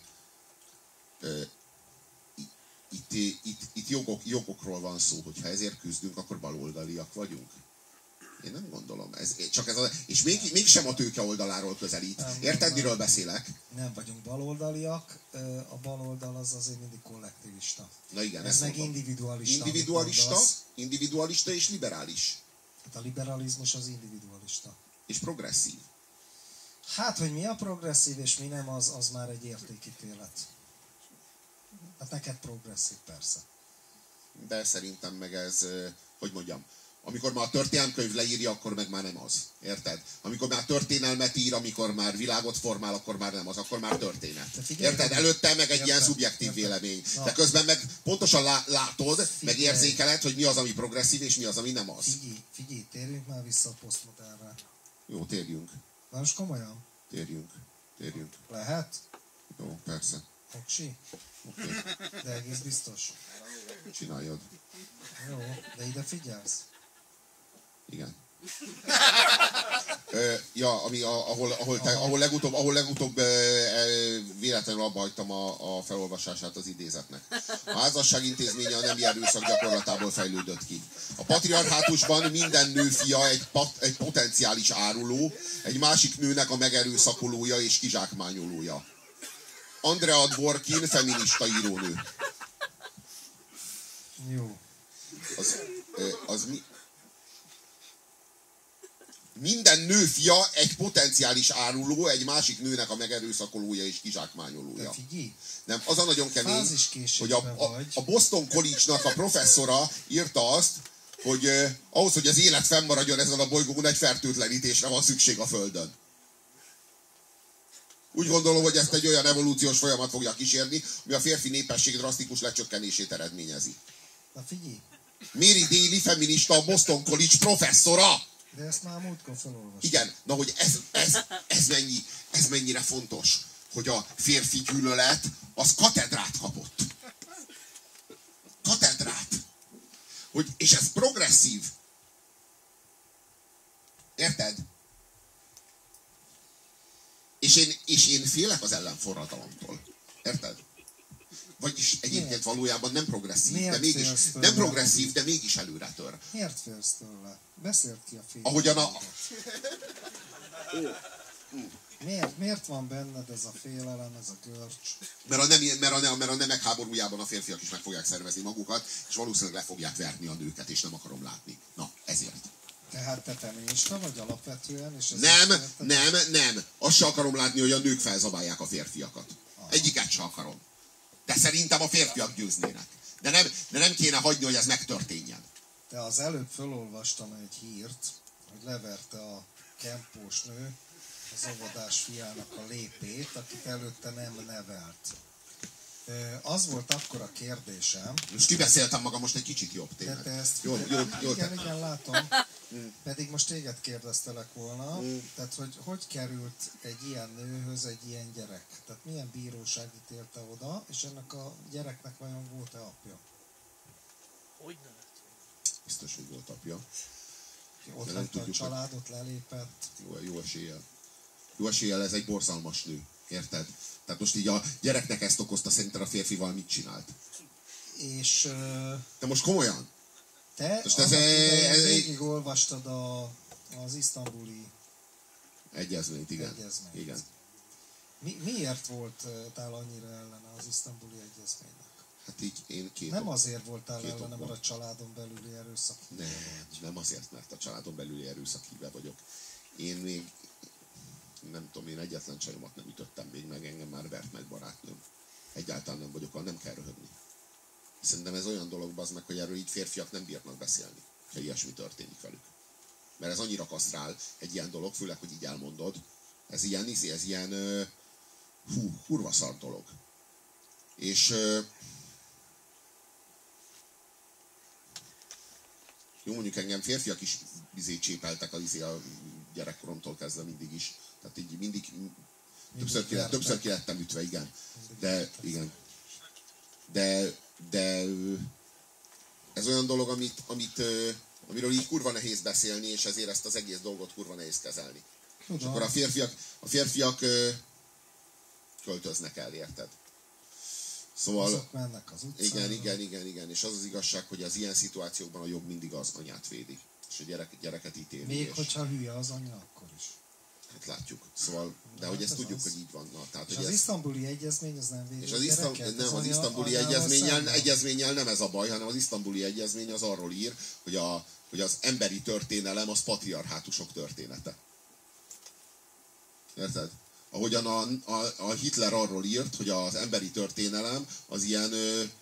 itt jogokról van szó, hogyha ezért küzdünk, akkor baloldaliak vagyunk. Én nem gondolom. És mégsem a tőke oldaláról közelít. Érted, miről beszélek? Nem vagyunk baloldaliak, a baloldal az azért mindig kollektivista. Na igen, ez meg individualista. Individualista és liberális. Hát a liberalizmus az individualista. És progresszív. Hát, hogy mi a progresszív és mi nem, az már egy értékítélet. Hát neked progresszív, persze. De szerintem meg ez, hogy mondjam, amikor már a történelmkönyv leírja, akkor meg már nem az. Érted? Amikor már történelmet ír, amikor már világot formál, akkor már nem az, akkor már történet. Érted? Előtte meg egy ilyen szubjektív vélemény. Na. De közben meg pontosan látod, meg érzékeled, hogy mi az, ami progresszív, és mi az, ami nem az. Figyelj, térjünk már vissza a posztmodernre. Jó, térjünk. Na most komolyan? Térjünk. Lehet? Jó, persze. Oksi? Okay. De egész biztos. Csináljad. Jó, de ide figyelsz. Igen. Ahol legutóbb véletlenül abba hagytam a felolvasását az idézetnek. A házasság intézménye a nemi erőszak gyakorlatából fejlődött ki. A patriarhátusban minden nő fia egy potenciális áruló, egy másik nőnek a megerőszakolója és kizsákmányolója. Andrea Dworkin, feminista írónő. Jó. Az mi? Minden nő fia egy potenciális áruló, egy másik nőnek a megerőszakolója és kizsákmányolója. Nem, az a nagyon kemény, hogy a Boston College-nak a professzora írta azt, hogy ahhoz, hogy az élet fennmaradjon ezen a bolygón, egy fertőtlenítésre van szükség a Földön. Úgy gondolom, hogy ezt egy olyan evolúciós folyamat fogja kísérni, ami a férfi népesség drasztikus lecsökkenését eredményezi. Na figyelj! Mary Daly, feminista, a Boston College professzora! De ezt már múltkor felolvastam. Igen, na hogy ez mennyire fontos, hogy a férfi gyűlölet az katedrát kapott. Katedrát. És ez progresszív. Érted? És én félek az ellenforradalomtól. Érted? Vagyis egyébként valójában nem progresszív, de mégis előre tör. Miért félsz tőle? Beszélt ki a fél. Ahogyan Miért van benned ez a félelem, ez a görcs? Mert a nemek háborújában a férfiak is meg fogják szervezni magukat, és valószínűleg le fogják verni a nőket, és nem akarom látni. Na, ezért. Tehát te feminista vagy alapvetően? És nem. Azt se akarom látni, hogy a nők felzabálják a férfiakat. Egyiket sem akarom. De szerintem a férfiak győznének. De nem kéne hagyni, hogy ez megtörténjen. De az előbb felolvastam egy hírt, hogy leverte a kempós nő az óvodás fiának a lépét, akit előtte nem nevelt. Az volt akkor a kérdésem... Most kibeszéltem magam, most egy kicsit jobb tényleg. Te ezt Jó, igen, látom. Pedig most téged kérdeztelek volna. Tehát, hogy került egy ilyen nőhöz egy ilyen gyerek? Tehát milyen bíróság ítélte oda, és ennek a gyereknek vajon volt-e apja? Hogy ne lett? Biztos, hogy volt apja. Ott nem hagyta a tudjuk, családot, lelépett. Jó eséllyel. Jó eséllyel, ez egy borzalmas nő. Érted? Tehát most így a gyereknek ezt okozta, szerinted a férfival mit csinált? És... Te most komolyan? Te most végig olvastad az isztambuli egyezményt, igen. Igen. Miért voltál annyira ellene az isztambuli egyezménynek? Hát így én Nem azért voltál ellene, mert a családon belüli erőszak híve vagy. Nem azért, mert a családon belüli erőszak híve vagyok. Én még, nem tudom, én egyetlen csajomat nem ütöttem még meg, engem már vert meg barátnőm. Egyáltalán nem vagyok, nem kell röhögni. Szerintem ez olyan dolog, bazd meg, hogy erről így férfiak nem bírnak beszélni, ha ilyesmi történik velük. Mert ez annyira kasztrál egy ilyen dolog, főleg, hogy így elmondod. Ez ilyen kurva szar dolog. És jó, mondjuk engem férfiak is csépeltek a gyerekkoromtól kezdve mindig is. Tehát így mindig többször ki lettem ütve, igen. De ez olyan dolog, amiről így kurva nehéz beszélni, és ezért ezt az egész dolgot kurva nehéz kezelni. Tudom. És akkor a férfiak költöznek el, érted? Szóval, azok mennek az utcára. Igen. És az az igazság, hogy az ilyen szituációkban a jobb mindig az anyát védi. És a gyereket ítéli. Még hogyha hülye az anyja, akkor is. Hát látjuk. Szóval, de hogy ezt tudjuk, hogy így van. Na, tehát, és hogy az isztambuli egyezmény az nem védi. És az isztambuli egyezménnyel nem ez a baj, hanem az isztambuli egyezmény az arról ír, hogy az emberi történelem az patriarhátusok története. Érted? Ahogyan a Hitler arról írt, hogy az emberi történelem az ilyen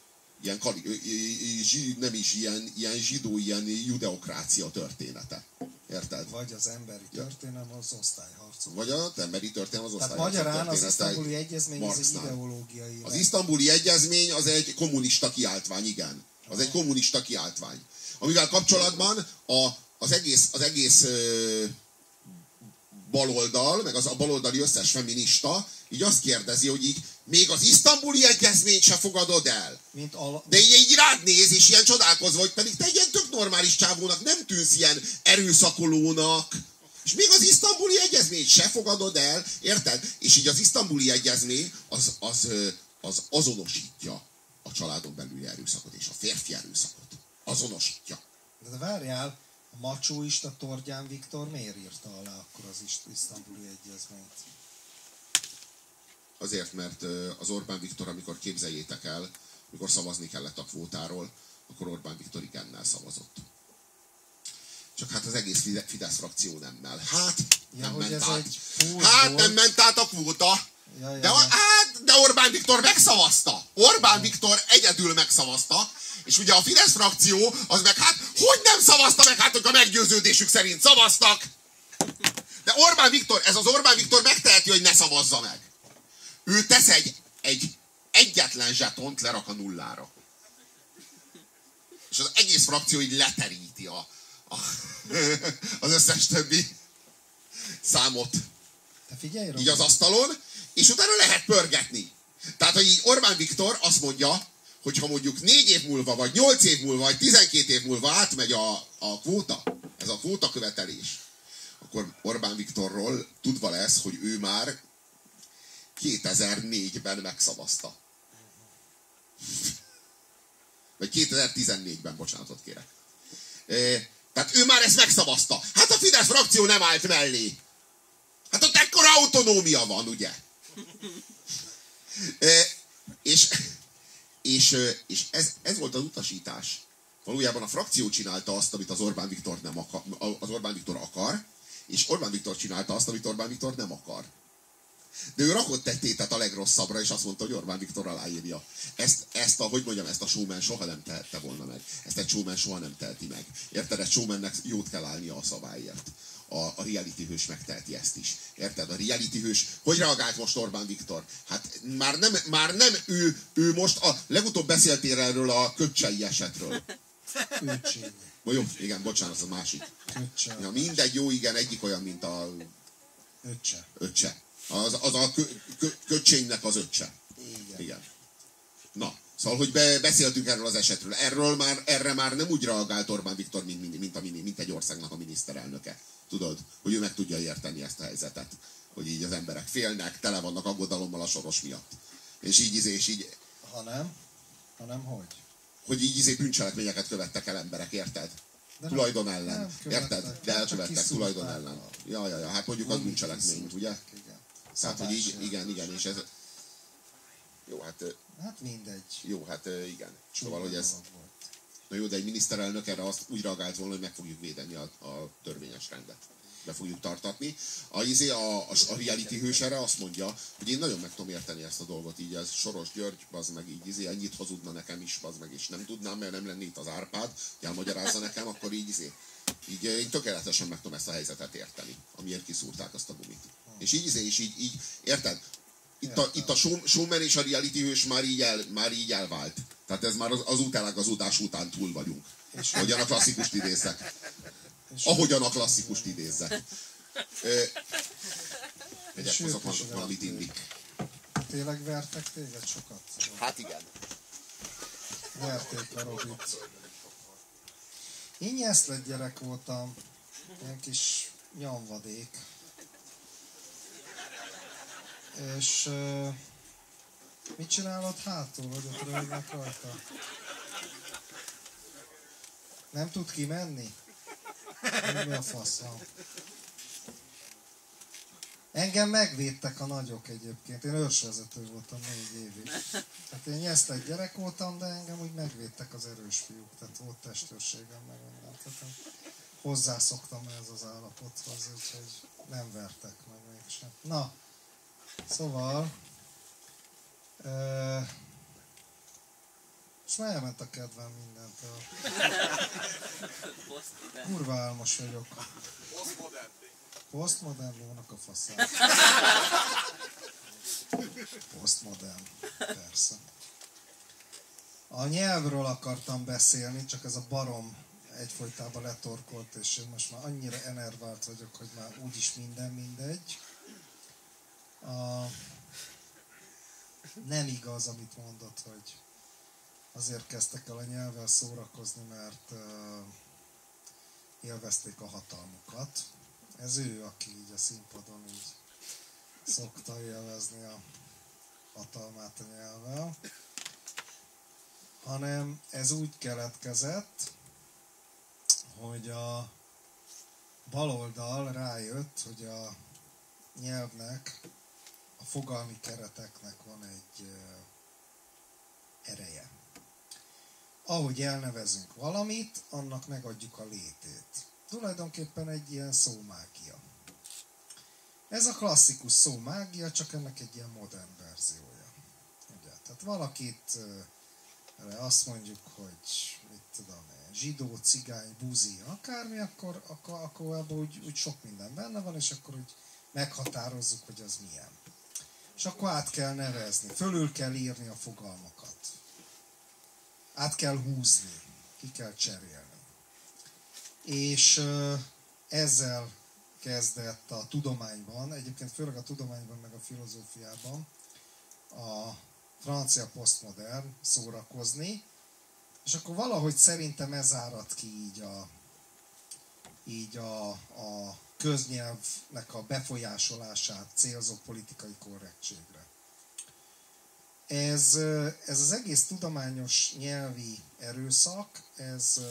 zsidó, ilyen judeokrácia története. Érted? Vagy az emberi történelem az osztályharcok. Vagy az emberi történelem az osztályharcok. Tehát magyarán az isztambuli egyezmény az egy ideológiai. Az isztambuli egyezmény az egy kommunista kiáltvány, igen. Az egy kommunista kiáltvány. Amivel kapcsolatban az egész baloldal, meg a baloldali összes feminista így azt kérdezi, hogy így még az isztambuli egyezményt se fogadod el. De így rád néz, és ilyen csodálkozva, hogy pedig te egy ilyen tök normális csávónak nem tűnsz ilyen erőszakolónak. És még az isztambuli egyezményt se fogadod el, érted? És így az isztambuli egyezmény az azonosítja a családon belüli erőszakot és a férfi erőszakot. Azonosítja. De várjál, a macsóista Tordján Viktor miért írta alá akkor az isztambuli egyezményt? Azért, mert az Orbán Viktor, amikor képzeljétek el, amikor szavazni kellett a kvótáról, akkor Orbán Viktor igennel szavazott. Csak hát az egész Fidesz frakció nemmel. Nem ment át a kvóta. De Orbán Viktor megszavazta. Orbán Viktor egyedül megszavazta. És ugye a Fidesz frakció az meg hogy nem szavazta meg, hogy a meggyőződésük szerint szavaztak. De ez az Orbán Viktor megteheti, hogy ne szavazza meg. Ő tesz egy egyetlen zsetont, lerak a nullára. És az egész frakció így leteríti az összes többi számot. Így az asztalon, és utána lehet pörgetni. Tehát, hogy így Orbán Viktor azt mondja, hogy ha mondjuk 4 év múlva, vagy 8 év múlva, vagy 12 év múlva átmegy a kvóta, ez a kvóta követelés, akkor Orbán Viktorról tudva lesz, hogy ő már 2004-ben megszavazta. Vagy 2014-ben, bocsánatot kérek. Tehát ő már ezt megszavazta. Hát a Fidesz frakció nem állt mellé. Hát ott ekkora autonómia van, ugye? És ez volt az utasítás. Valójában a frakció csinálta azt, amit az Orbán Viktor nem akar, az Orbán Viktor akar, és Orbán Viktor csinálta azt, amit Orbán Viktor nem akar. De ő rakott egy tétet a legrosszabbra, és azt mondta, hogy Orbán Viktor aláírja. Ezt a showman soha nem tehette volna meg. Ezt egy showman soha nem teheti meg. Érted? Egy showmannek jót kell állnia a szabályért. A reality hős megteheti ezt is. Érted? A reality hős, hogy reagált most Orbán Viktor? Hát már nem ő most, legutóbb beszéltél erről a köcsei esetről. Köcsei. Jó, igen, bocsánat, az a másik. Ja, mindegy, jó, igen, egyik olyan, mint a... Öccse. Az a köcsénynek az öccse. Igen. Na, szóval, hogy beszéltünk erről az esetről. Erre már nem úgy reagált Orbán Viktor, mint egy országnak a miniszterelnöke. Tudod, hogy ő meg tudja érteni ezt a helyzetet. Hogy így az emberek félnek, tele vannak aggodalommal a Soros miatt. És így... Hanem hogy? Hogy így bűncselekményeket követtek el emberek, érted? De tulajdon ellen. Érted? De elkövettek tulajdon ellen. Ja, hát mondjuk az bűncselekmény, ugye? Tehát, hogy így, igen, és ez... Jó, hát... Hát mindegy. Jó, hát igen. Szóval, hogy ez... Na jó, de egy miniszterelnök erre azt úgy reagált volna, hogy meg fogjuk védeni a törvényes rendet. Be fogjuk tartatni. A reality hős erre azt mondja, hogy én nagyon meg tudom érteni ezt a dolgot, így ez Soros György, bazd meg így ennyit hazudna nekem is, bazd meg, és nem tudnám, mert nem lenne itt az Árpád, hogy elmagyarázza nekem, akkor így én tökéletesen meg tudom ezt a helyzetet érteni, amiért kiszúrták azt a gumit. És így érted? Itt a showman és a reality hős már így elvált. Tehát ez már az utálágazódás után túl vagyunk. Ahogyan a klasszikust idézzek. Ahogyan a klasszikust idézzek. Hozok valamit inni. Tényleg vertek téged sokat? Hát igen. Verték a Robit. Én nyeszlett gyerek voltam. Ilyen kis nyomvadék. És mit csinálod hátul, vagy ott röhögnek rajta? Nem tud kimenni? Mi a fasz van? Engem megvédtek a nagyok egyébként. Én őrsvezető voltam 4 évig. Tehát én nyesztett gyerek voltam, de engem úgy megvédtek az erős fiúk. Tehát volt testőrségem meg minden. Tehát hozzászoktam ehhez az állapothoz, úgyhogy nem vertek meg mégsem. Na, szóval... és már elment a kedvem mindentől. Kurva álmos vagyok. Postmodern lónak a faszát. Postmodern, persze. A nyelvről akartam beszélni, csak ez a barom egyfolytában letorkolt, és én most már annyira enervált vagyok, hogy már úgyis minden mindegy. Nem igaz, amit mondott, hogy azért kezdtek el a nyelvvel szórakozni, mert élvezték a hatalmukat. Ez ő, aki így a színpadon így szokta élvezni a hatalmát a nyelvvel. Hanem ez úgy keletkezett, hogy a baloldal rájött, hogy a nyelvnek, a fogalmi kereteknek van egy ereje. Ahogy elnevezünk valamit, annak megadjuk a létét. Tulajdonképpen egy ilyen szómágia. Ez a klasszikus szómágia, csak ennek egy ilyen modern verziója. Ugye? Tehát valakit azt mondjuk, hogy mit tudom én, zsidó, cigány, buzi, akármi, akkor abban úgy sok minden benne van, és akkor úgy meghatározzuk, hogy az milyen. És akkor át kell nevezni, fölül kell írni a fogalmakat. Át kell húzni, ki kell cserélni. És ezzel kezdett a tudományban, egyébként főleg a tudományban, meg a filozófiában a francia posztmodern szórakozni, és akkor valahogy szerintem ez árad ki így a köznyelvnek a befolyásolását célzó politikai korrektségre. Ez az egész tudományos nyelvi erőszak, ez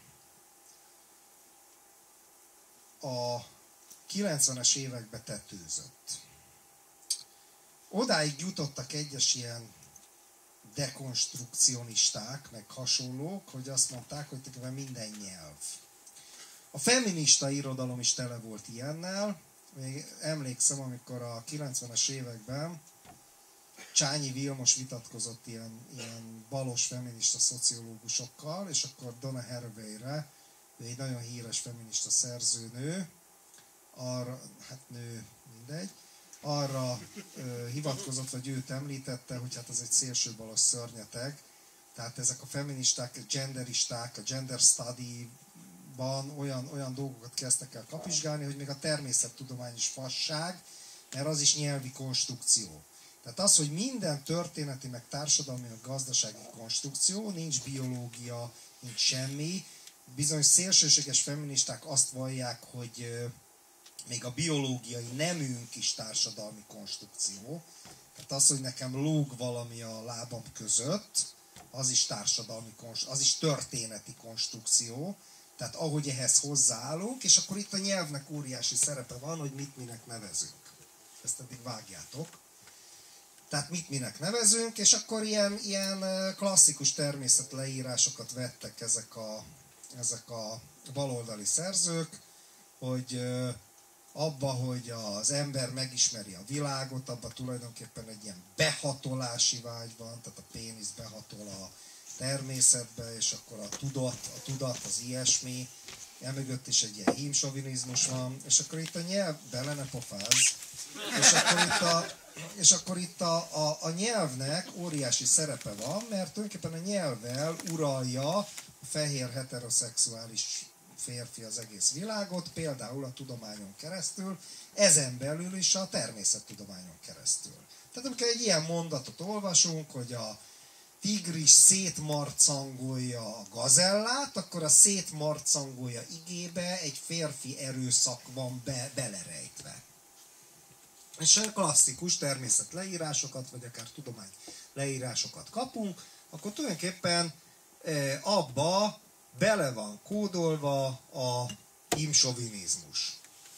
a 90-es években tetőzött. Odáig jutottak egyes ilyen dekonstrukcionisták, meg hasonlók, hogy azt mondták, hogy minden nyelv. A feminista irodalom is tele volt ilyennel, még emlékszem, amikor a 90-es években Csányi Vilmos vitatkozott ilyen balos feminista szociológusokkal, és akkor Donna Haraway-re, egy nagyon híres feminista szerzőnő, arra, hát nő, mindegy, arra hivatkozott, vagy őt említette, hogy hát ez egy szélsőbalos szörnyeteg. Tehát ezek a feministák, a genderisták, a gender study-ban olyan dolgokat kezdtek el kapizsgálni, hogy még a természettudomány is fasság, mert az is nyelvi konstrukció. Tehát az, hogy minden történeti, meg társadalmi, meg gazdasági konstrukció, nincs biológia, nincs semmi. Bizonyos szélsőséges feministák azt vallják, hogy még a biológiai nemünk is társadalmi konstrukció. Tehát az, hogy nekem lóg valami a lábam között, az is társadalmi konstrukció, az is történeti konstrukció. Tehát ahogy ehhez hozzáállunk, és akkor itt a nyelvnek óriási szerepe van, hogy mit minek nevezünk. Ezt eddig vágjátok. Tehát mit minek nevezünk, és akkor ilyen klasszikus természetleírásokat vettek ezek a baloldali szerzők, hogy abba, hogy az ember megismeri a világot, abban tulajdonképpen egy ilyen behatolási vágy van, tehát a pénisz behatol a természetbe, és akkor a tudat az ilyesmi, emögött is egy ilyen hímsovinizmus van, és akkor itt a nyelv, bele ne pofázz, és akkor itt a nyelvnek óriási szerepe van, mert tulajdonképpen a nyelvvel uralja a fehér heteroszexuális férfi az egész világot, például a tudományon keresztül, ezen belül is a természettudományon keresztül. Tehát amikor egy ilyen mondatot olvasunk, hogy a tigris szétmarcangolja a gazellát, akkor a szétmarcangolja igébe egy férfi erőszak van belerejtve. És ha klasszikus természetleírásokat, vagy akár tudomány leírásokat kapunk, akkor tulajdonképpen abba bele van kódolva a hímsovinizmus.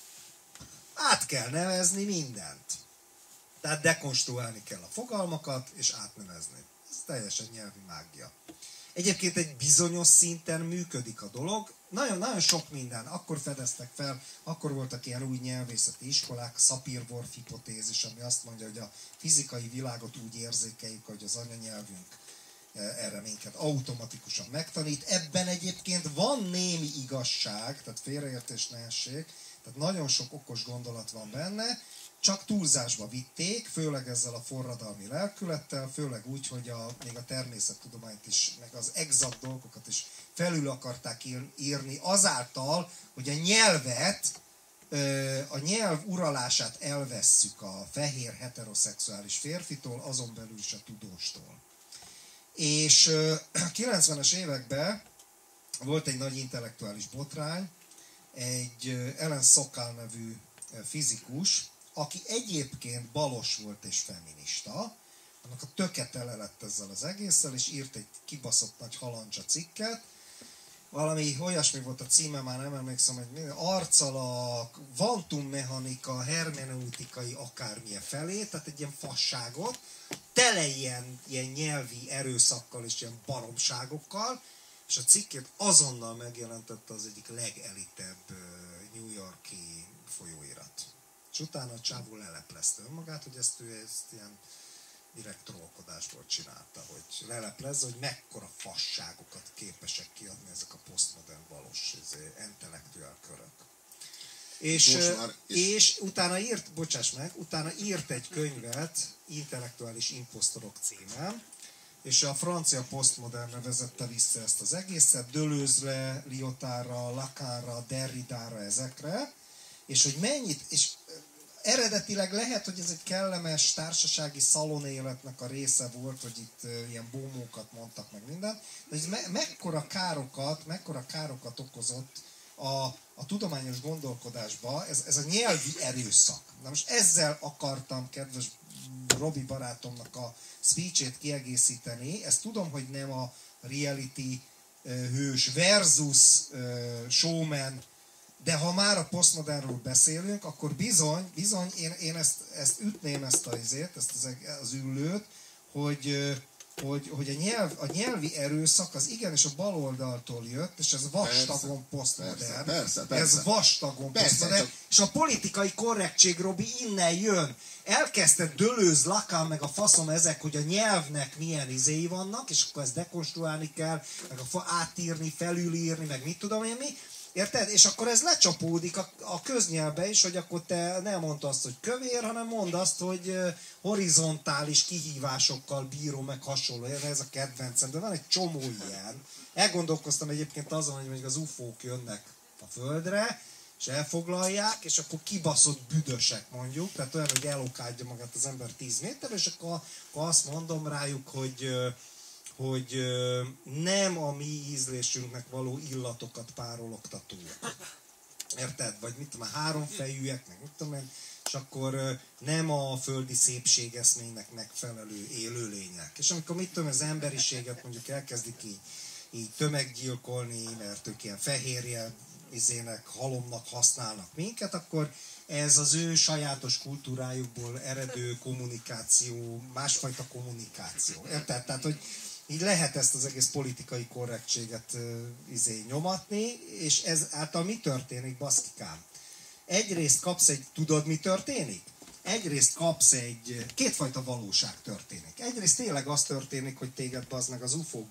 Át kell nevezni mindent. Tehát dekonstruálni kell a fogalmakat, és átnevezni. Ez teljesen nyelvi mágia. Egyébként egy bizonyos szinten működik a dolog. Nagyon-nagyon sok minden. Akkor fedeztek fel, akkor voltak ilyen új nyelvészeti iskolák, Sapir-Whorf hipotézis, ami azt mondja, hogy a fizikai világot úgy érzékeljük, hogy az anyanyelvünk erre minket automatikusan megtanít. Ebben egyébként van némi igazság, tehát félreértés ne essék, tehát nagyon sok okos gondolat van benne, csak túlzásba vitték, főleg ezzel a forradalmi lelkülettel, főleg úgy, hogy még a természettudományt is, meg az exakt dolgokat is felül akarták írni azáltal, hogy a nyelvet, a nyelv uralását elvesszük a fehér heteroszexuális férfitól, azon belül is a tudóstól. És a 90-es években volt egy nagy intellektuális botrány, egy Ellen Sokal nevű fizikus, aki egyébként balos volt és feminista, annak a töke tele lett ezzel az egésszel, és írt egy kibaszott nagy halandzsa cikket. Valami olyasmi volt a címe, már nem emlékszem, hogy arcalak, kvantummechanika, hermeneutikai akármilyen felé, tehát egy ilyen fasságot, tele ilyen nyelvi erőszakkal és ilyen baromságokkal, és a cikkét azonnal megjelentette az egyik legelitebb New York-i folyóirat. És utána a csávó leleplezte önmagát, hogy ő ezt ilyen direkt trollkodásból csinálta, hogy leleplezze, hogy mekkora fasságokat képesek kiadni ezek a posztmodern valós intellektuál körök. És utána írt egy könyvet, Intellektuális imposztorok címen, és a francia posztmodernre vezette vissza ezt az egészet, Deleuze-re, Lyotardra, Lacanra, Derridára, ezekre, és hogy mennyit, és eredetileg lehet, hogy ez egy kellemes társasági szalonéletnek a része volt, hogy itt ilyen bómókat mondtak meg mindent, de ez mekkora károkat okozott a tudományos gondolkodásba, ez a nyelvi erőszak. Na most ezzel akartam, kedves Robi barátomnak a speech-ét kiegészíteni. Ezt tudom, hogy nem a reality hős versus showman, de ha már a posztmodernről beszélünk, akkor bizony én ezt ütném, ezt az üllőt, hogy hogy a nyelvi erőszak az igenis a baloldaltól jött, és ez vastagon posztmodern. Persze. Ez vastagon posztmodern. És a politikai korrektség, Robi, innen jön. Elkezdte Deleuze, Lacan, meg a faszom ezek, hogy a nyelvnek milyen izéi vannak, és akkor ezt dekonstruálni kell, meg átírni, felülírni, meg mit tudom én mi. Érted? És akkor ez lecsapódik a köznyelvbe is, hogy akkor te nem mondd azt, hogy kövér, hanem mondd azt, hogy horizontális kihívásokkal bíró, meg hasonló. Ez a kedvencem, de van egy csomó ilyen. Elgondolkoztam egyébként azon, hogy mondjuk az UFO-k jönnek a Földre, és elfoglalják, és akkor kibaszott büdösek mondjuk, tehát olyan, hogy elokádja magát az ember 10 méter, és akkor azt mondom rájuk, hogy nem a mi ízlésünknek való illatokat párologtató. Érted? Vagy mit tudom, háromfejűek, meg mit tudom én, és akkor nem a földi szépségeszménynek megfelelő élőlények. És amikor mit tudom, az emberiséget mondjuk elkezdik így tömeggyilkolni, mert ők ilyen fehérje izének, halomnak használnak minket, akkor ez az ő sajátos kultúrájukból eredő kommunikáció, másfajta kommunikáció. Érted? Tehát, hogy így lehet ezt az egész politikai korrektséget nyomatni, és ez által mi történik, baszkikám? Egyrészt kapsz tudod mi történik? Egyrészt kapsz kétfajta valóság történik. Egyrészt tényleg az történik, hogy téged bazd meg az UFO-k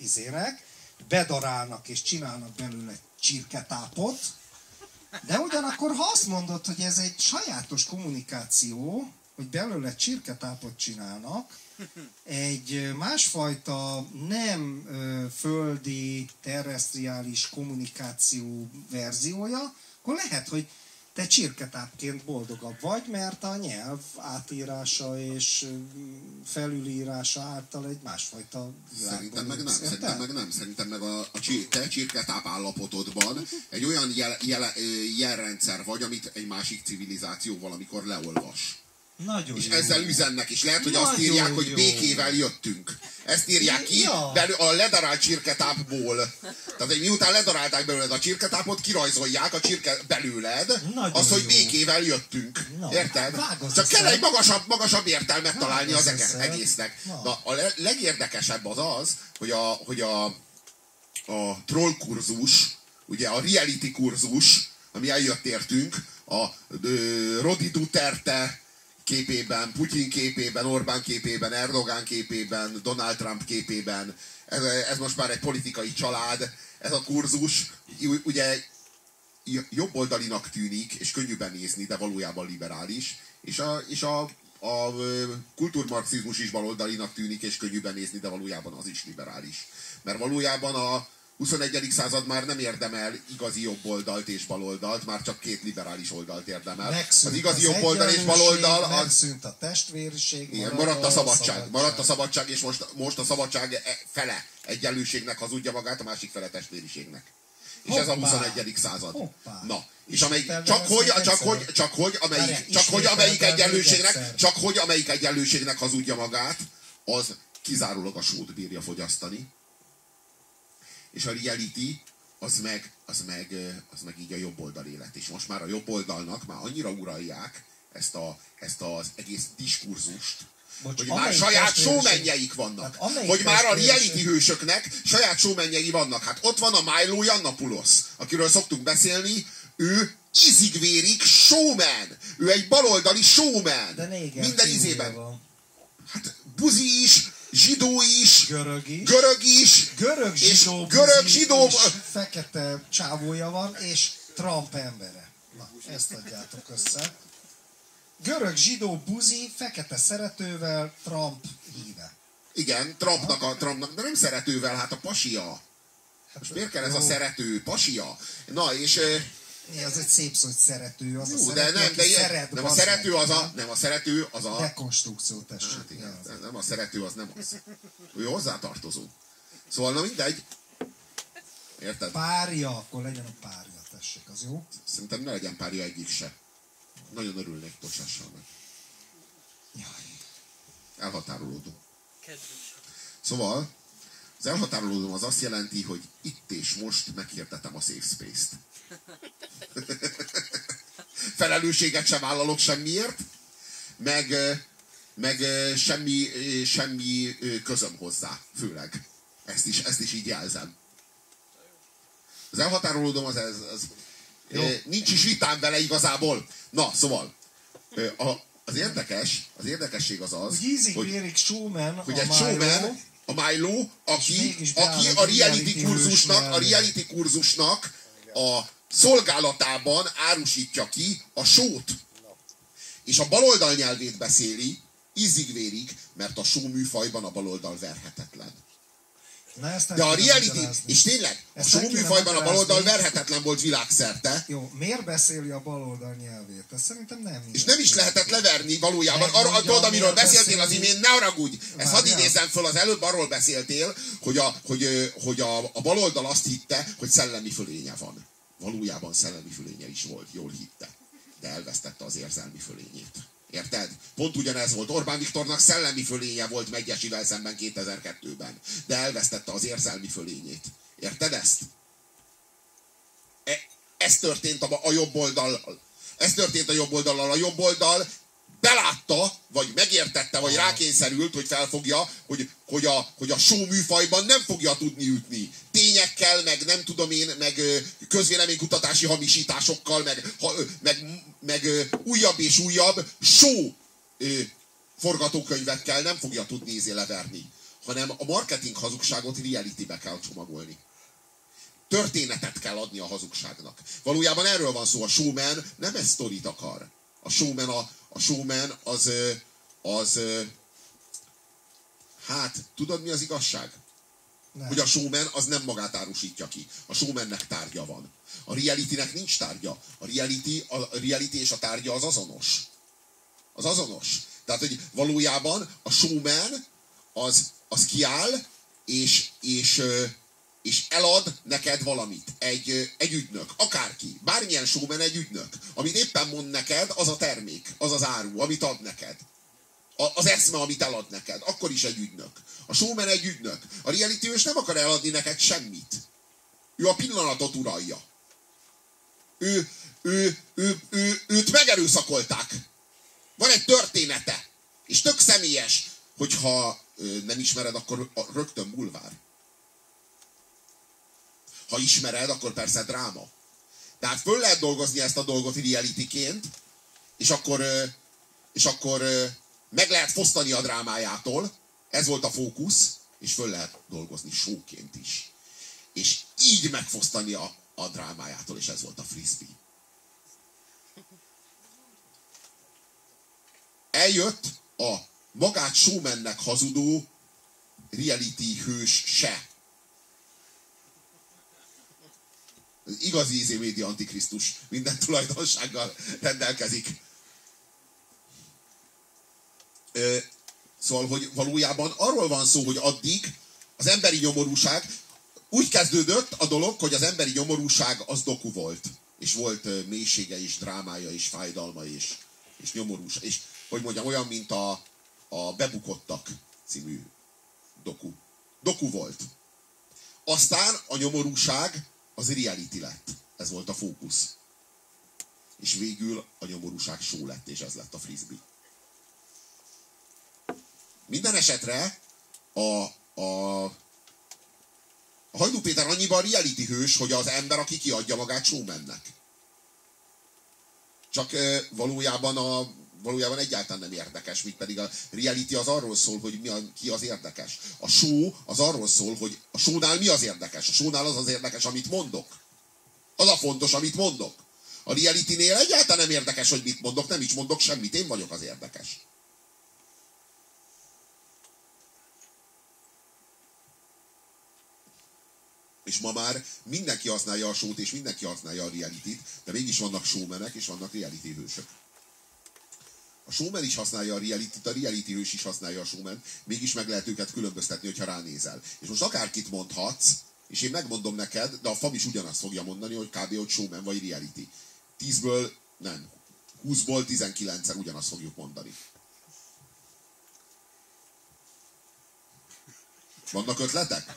bedarálnak és csinálnak belőle csirketápot, de ugyanakkor ha azt mondod, hogy ez egy sajátos kommunikáció, hogy belőle csirketápot csinálnak, egy másfajta nem földi, terrestriális kommunikáció verziója, akkor lehet, hogy te csirketápként boldogabb vagy, mert a nyelv átírása és felülírása által egy másfajta Szerintem meg nem. Szerintem meg a te csirketáp állapotodban egy olyan jelrendszer vagy, amit egy másik civilizáció valamikor leolvas. Nagyon és jó. Ezzel üzennek, és lehet, hogy azt írják, hogy békével jöttünk. Ezt írják ki a ledarált csirketápból. Tehát miután ledarálták belőled a csirketápot, kirajzolják a csirke belőled, az, hogy békével jöttünk. Érted? Csak kell egy magasabb értelmet találni az egésznek. Na, a legérdekesebb az, hogy a troll kurzus, ugye a reality kurzus, ami eljött értünk, a Rodi Duterte képében, Putyin képében, Orbán képében, Erdogan képében, Donald Trump képében. Ez most már egy politikai család, ez a kurzus, ugye jobboldalinak tűnik, és könnyű benézni, de valójában liberális, és a kultúrmarxizmus is baloldalinak tűnik, és könnyű benézni, de valójában az is liberális. Mert valójában a 21. század már nem érdemel igazi jobboldalt és baloldalt, már csak két liberális oldalt érdemel. Megszűnt az igazi jobboldal és baloldal... Megszűnt a testvériség. Igen, maradt a szabadság. Maradt a szabadság, és most a szabadság fele egyenlőségnek hazudja magát, a másik fele testvériségnek. És ez a 21. század. Hoppá. Na, és csak hogy amelyik egyenlőségnek hazudja magát, az kizárólag a sót bírja fogyasztani. És a reality az meg így a jobb oldal élet. És most már a jobb oldalnak már annyira uralják ezt az egész diskurzust, hogy már saját showmenjeik vannak. Hogy már a reality hősöknek saját showmenjei vannak. Hát ott van a Milo Yiannopoulos, akiről szoktunk beszélni, ő ízig-vérig showman. Ő egy baloldali showman. Minden ízében. Hát buzi is, zsidó is, görög is, görög zsidó fekete csávója van, és Trump embere. Na, ezt adjátok össze. Görög zsidó buzi, fekete szeretővel, Trump híve. Igen, Trumpnak, de nem szeretővel, hát a pasia. Most miért kell ez a szerető? Pasia. Na, és... Ez egy szép szó, hogy szerető. Az jó, a szerető, nem a szerető az a... Dekonstrukció, tessék. Hát igen, nem a szerető, az nem az. Ő hozzátartozó. Szóval, na mindegy. Érted? Párja, akkor legyen a párja, tessék, az jó? Szerintem ne legyen párja egyik se. Nagyon örülnék, bocsással meg. Jaj. Elhatárolódom. Kedves. Szóval, az elhatárolódom az azt jelenti, hogy itt és most meghirdetem a Safe Space-t. Felelősséget sem vállalok semmiért, meg meg semmi közöm hozzá, főleg. Ezt is így jelzem. Az elhatárolódom, az nincs is vitám vele igazából. Na, szóval, az érdekesség az, hogy egy showman, a Milo, aki a reality kurzusnak a szolgálatában árusítja ki a sót. És a baloldal nyelvét beszéli, ízig-vérig, mert a show műfajban a baloldal verhetetlen. De a reality, és tényleg, a show műfajban a baloldal verhetetlen volt világszerte. Jó, miért beszéli a baloldal nyelvét? Ezt szerintem nem. És nem is lehetett leverni valójában. Arról, amiről beszéltél az imént, ne haragudj! Ezt hadd idézzem föl, az előbb arról beszéltél, hogy a baloldal azt hitte, hogy szellemi fölénye van. Valójában szellemi fölénye is volt, jól hitte. De elvesztette az érzelmi fölényét. Érted? Pont ugyanez volt. Orbán Viktornak szellemi fölénye volt Medgyessy-vel szemben 2002-ben. De elvesztette az érzelmi fölényét. Érted ezt? Ez történt a jobb oldallal. Ez történt a jobb oldallal. A jobb oldal belátta, vagy megértette, vagy rákényszerült, hogy felfogja, hogy a show műfajban nem fogja tudni ütni. Tényekkel, meg nem tudom én, meg közvéleménykutatási hamisításokkal, meg újabb és újabb show forgatókönyvekkel nem fogja tudni leverni. Hanem a marketing hazugságot realitybe kell csomagolni. Történetet kell adni a hazugságnak. Valójában erről van szó. A showman nem ezt sztorit akar. A showman az hát, tudod mi az igazság? Nem. Hogy a showman az nem magát árusítja ki. A showmannek tárgya van. A realitynek nincs tárgya. A reality és a tárgya az azonos. Az azonos. Tehát, hogy valójában a showman az kiáll, és elad neked valamit. Egy ügynök. Akárki. Bármilyen showman egy ügynök. Amit éppen mond neked, az a termék. Az az áru, amit ad neked. Az eszme, amit elad neked. Akkor is egy ügynök. A showman egy ügynök. A reality ős nem akar eladni neked semmit. Ő a pillanatot uralja. Őt megerőszakolták. Van egy története. És tök személyes. Hogyha nem ismered, akkor rögtön bulvár. Ha ismered, akkor persze dráma. Tehát föl lehet dolgozni ezt a dolgot realityként, és akkor meg lehet fosztani a drámájától. Ez volt a fókusz, és föl lehet dolgozni showként is. És így megfosztani a drámájától, és ez volt a frisbee. Eljött a magát showmannek hazudó reality hős se. Az igazi média antikrisztus minden tulajdonsággal rendelkezik. Szóval, hogy valójában arról van szó, hogy addig az emberi nyomorúság, úgy kezdődött a dolog, hogy az emberi nyomorúság az doku volt. És volt mélysége és drámája és fájdalma és nyomorúság. És hogy mondjam, olyan, mint a Bebukottak című doku. Doku volt. Aztán a nyomorúság az reality lett. Ez volt a fókusz. És végül a nyomorúság show lett, és ez lett a frisbee. Minden esetre a Hajdú Péter annyiban reality hős, hogy az ember, aki kiadja magát showmannek. Csak valójában egyáltalán nem érdekes, míg pedig a reality az arról szól, hogy ki az érdekes. A show az arról szól, hogy a shownál mi az érdekes. A shownál az érdekes, amit mondok. Az a fontos, amit mondok. A realitynél egyáltalán nem érdekes, hogy mit mondok, nem is mondok semmit, én vagyok az érdekes. És ma már mindenki használja a show-t, és mindenki használja a reality-t, de mégis vannak showmenek, és vannak reality hősök. A showman is használja a reality-t, a reality hős is használja a showman, mégis meg lehet őket különböztetni, hogyha ránézel. És most akárkit mondhatsz, és én megmondom neked, de a fam is ugyanazt fogja mondani, hogy kb. Hogy showman vagy reality. 10-ből nem. 20-ból 19-szer ugyanazt fogjuk mondani. Vannak ötletek?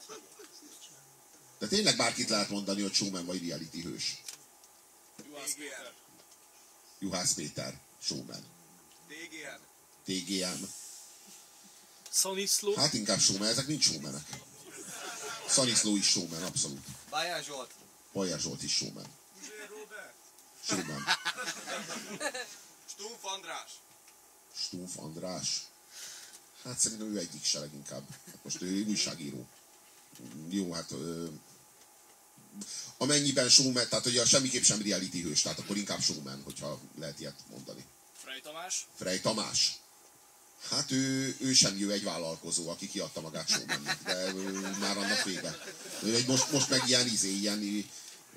De tényleg bárkit lehet mondani, hogy showman vagy reality hős. Juhász Péter, showman. TGM. Szaniszló. Hát inkább showman, ezek nincs showmanek. Szaniszló is showman, abszolút. Baján Zsolt. Bajár Zsolt is showman. Showman. Stumpf András. Stumpf András. Hát szerintem ő egyik se leginkább. Hát most ő újságíró. Jó, hát... amennyiben showman, tehát ugye semmiképp sem reality hős, tehát akkor inkább showman, hogyha lehet ilyet mondani. Frey Tamás. Frey Tamás. Hát ő sem egy vállalkozó, aki kiadta magát showmannek, de már annak vége. Most meg ilyen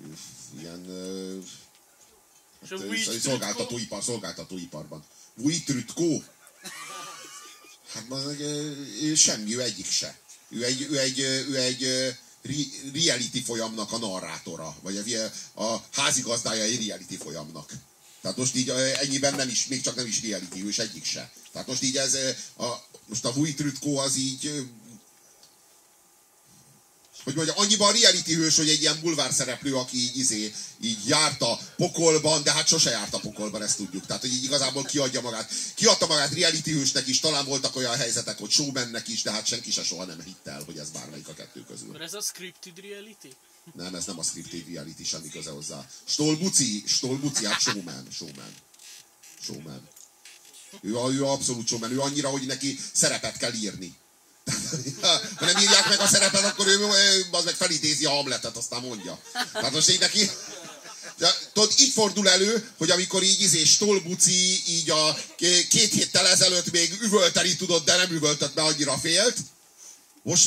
szolgáltatóiparban. Vujtrütko. Hát ő semmi, ő egyik se. Ő egy reality folyamnak a narrátora, vagy a házigazdája egy reality folyamnak. Tehát most így ennyiben még csak nem is reality hős, egyik se. Tehát most így most a Vujtrütko az így, hogy mondja, annyiban reality hős, hogy egy ilyen bulvár szereplő, aki így járt a pokolban, de hát sose járt a pokolban, ezt tudjuk. Tehát, hogy így igazából kiadta magát reality hősnek is, talán voltak olyan helyzetek, hogy showmannek is, de hát senki se soha nem hitte el, hogy ez bármelyik a kettő közül. Mert ez a scripted reality? Nem, ez nem a scripted reality, semmi köze hozzá. Stolbuci, hát showman. Ő abszolút showman, ő annyira, hogy neki szerepet kell írni. Ha nem írják meg a szerepet, akkor ő az meg felidézi a Hamletet, aztán mondja. Tehát most így neki... Tudod, így fordul elő, hogy amikor így Stolbuci így a 2 héttel ezelőtt még üvölteni tudott, de nem üvöltött, mert annyira félt. Most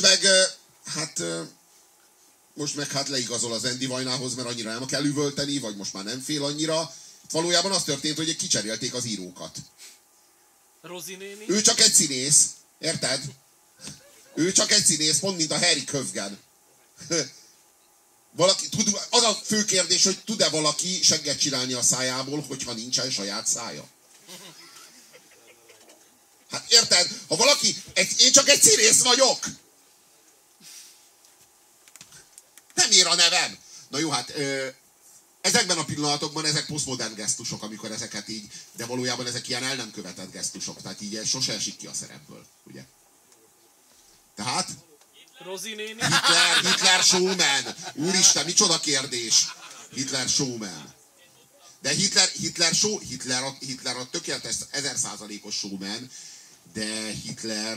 meg hát leigazol az Andy Vajnához, mert annyira nem kell üvölteni, vagy most már nem fél annyira. Valójában az történt, hogy kicserélték az írókat. Rozi néni? Ő csak egy színész, érted? Ő csak egy színész, pont mint a Harry Kövgen. Az a fő kérdés, hogy tud-e valaki segget csinálni a szájából, hogyha nincsen saját szája? Hát érted? Ha valaki... Én csak egy színész vagyok! Nem ér a nevem! Na jó, hát... ezekben a pillanatokban ezek posztmodern gesztusok, amikor ezeket így... De valójában ezek ilyen el nem követett gesztusok. Tehát így sose esik ki a szerepből, ugye? Tehát... Rozi néni? Hitler showman. Úristen, micsoda kérdés. Hitler showman. De Hitler a tökéletes 1000%-os showman, de Hitler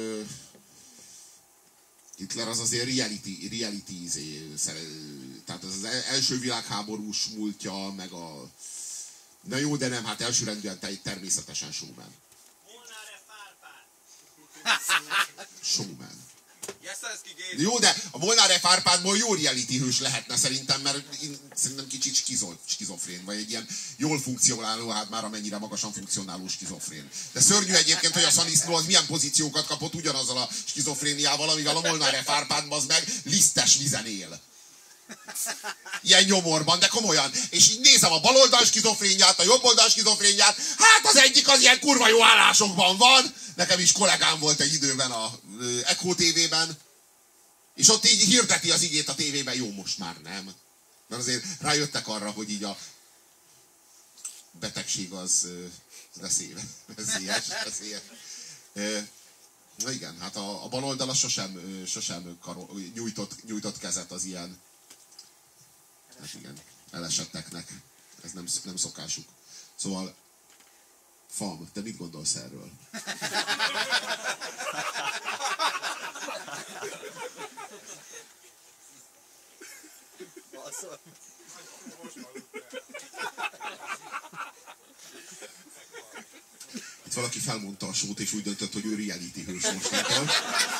az azért reality tehát az első világháborús múltja, meg a... Na jó, de nem, hát elsőrendűen természetesen showman. Showman. Jó, de a Molnár F. Árpádból jó reality hős lehetne szerintem, mert szerintem kicsit skizofrén, vagy egy ilyen jól funkcionáló, hát már amennyire magasan funkcionáló skizofrén. De szörnyű egyébként, hogy a Szaniszló az milyen pozíciókat kapott ugyanazzal a skizofréniával, amivel a Molnár F. Árpád az meg lisztes vizen él. Ilyen nyomorban, de komolyan. És így nézem a baloldal skizofrénját, a jobboldal skizofrénját, hát az egyik az ilyen kurva jó állásokban van. Nekem is kollégám volt egy időben a Echo TV-ben, és ott így hirdeti az igét a tévében, jó, most már nem. Mert azért rájöttek arra, hogy így a betegség az veszélyes. Na igen, hát a baloldal az sosem nyújtott kezet az ilyen, hát igen, elesetteknek. Ez nem szokásuk. Szóval, Fam, te mit gondolsz erről? Itt valaki felmondta a sót, és úgy döntött, hogy ő reality hős mostantól.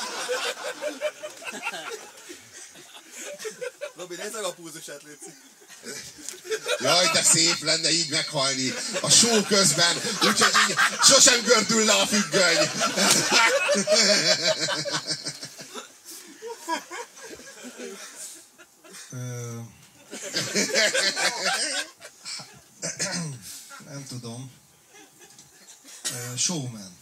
Robi, nézd meg a púzusát, létszik. Jaj, de szép lenne így meghalni a show közben, úgyhogy így sosem gördül le a függöny. Nem tudom. Showman.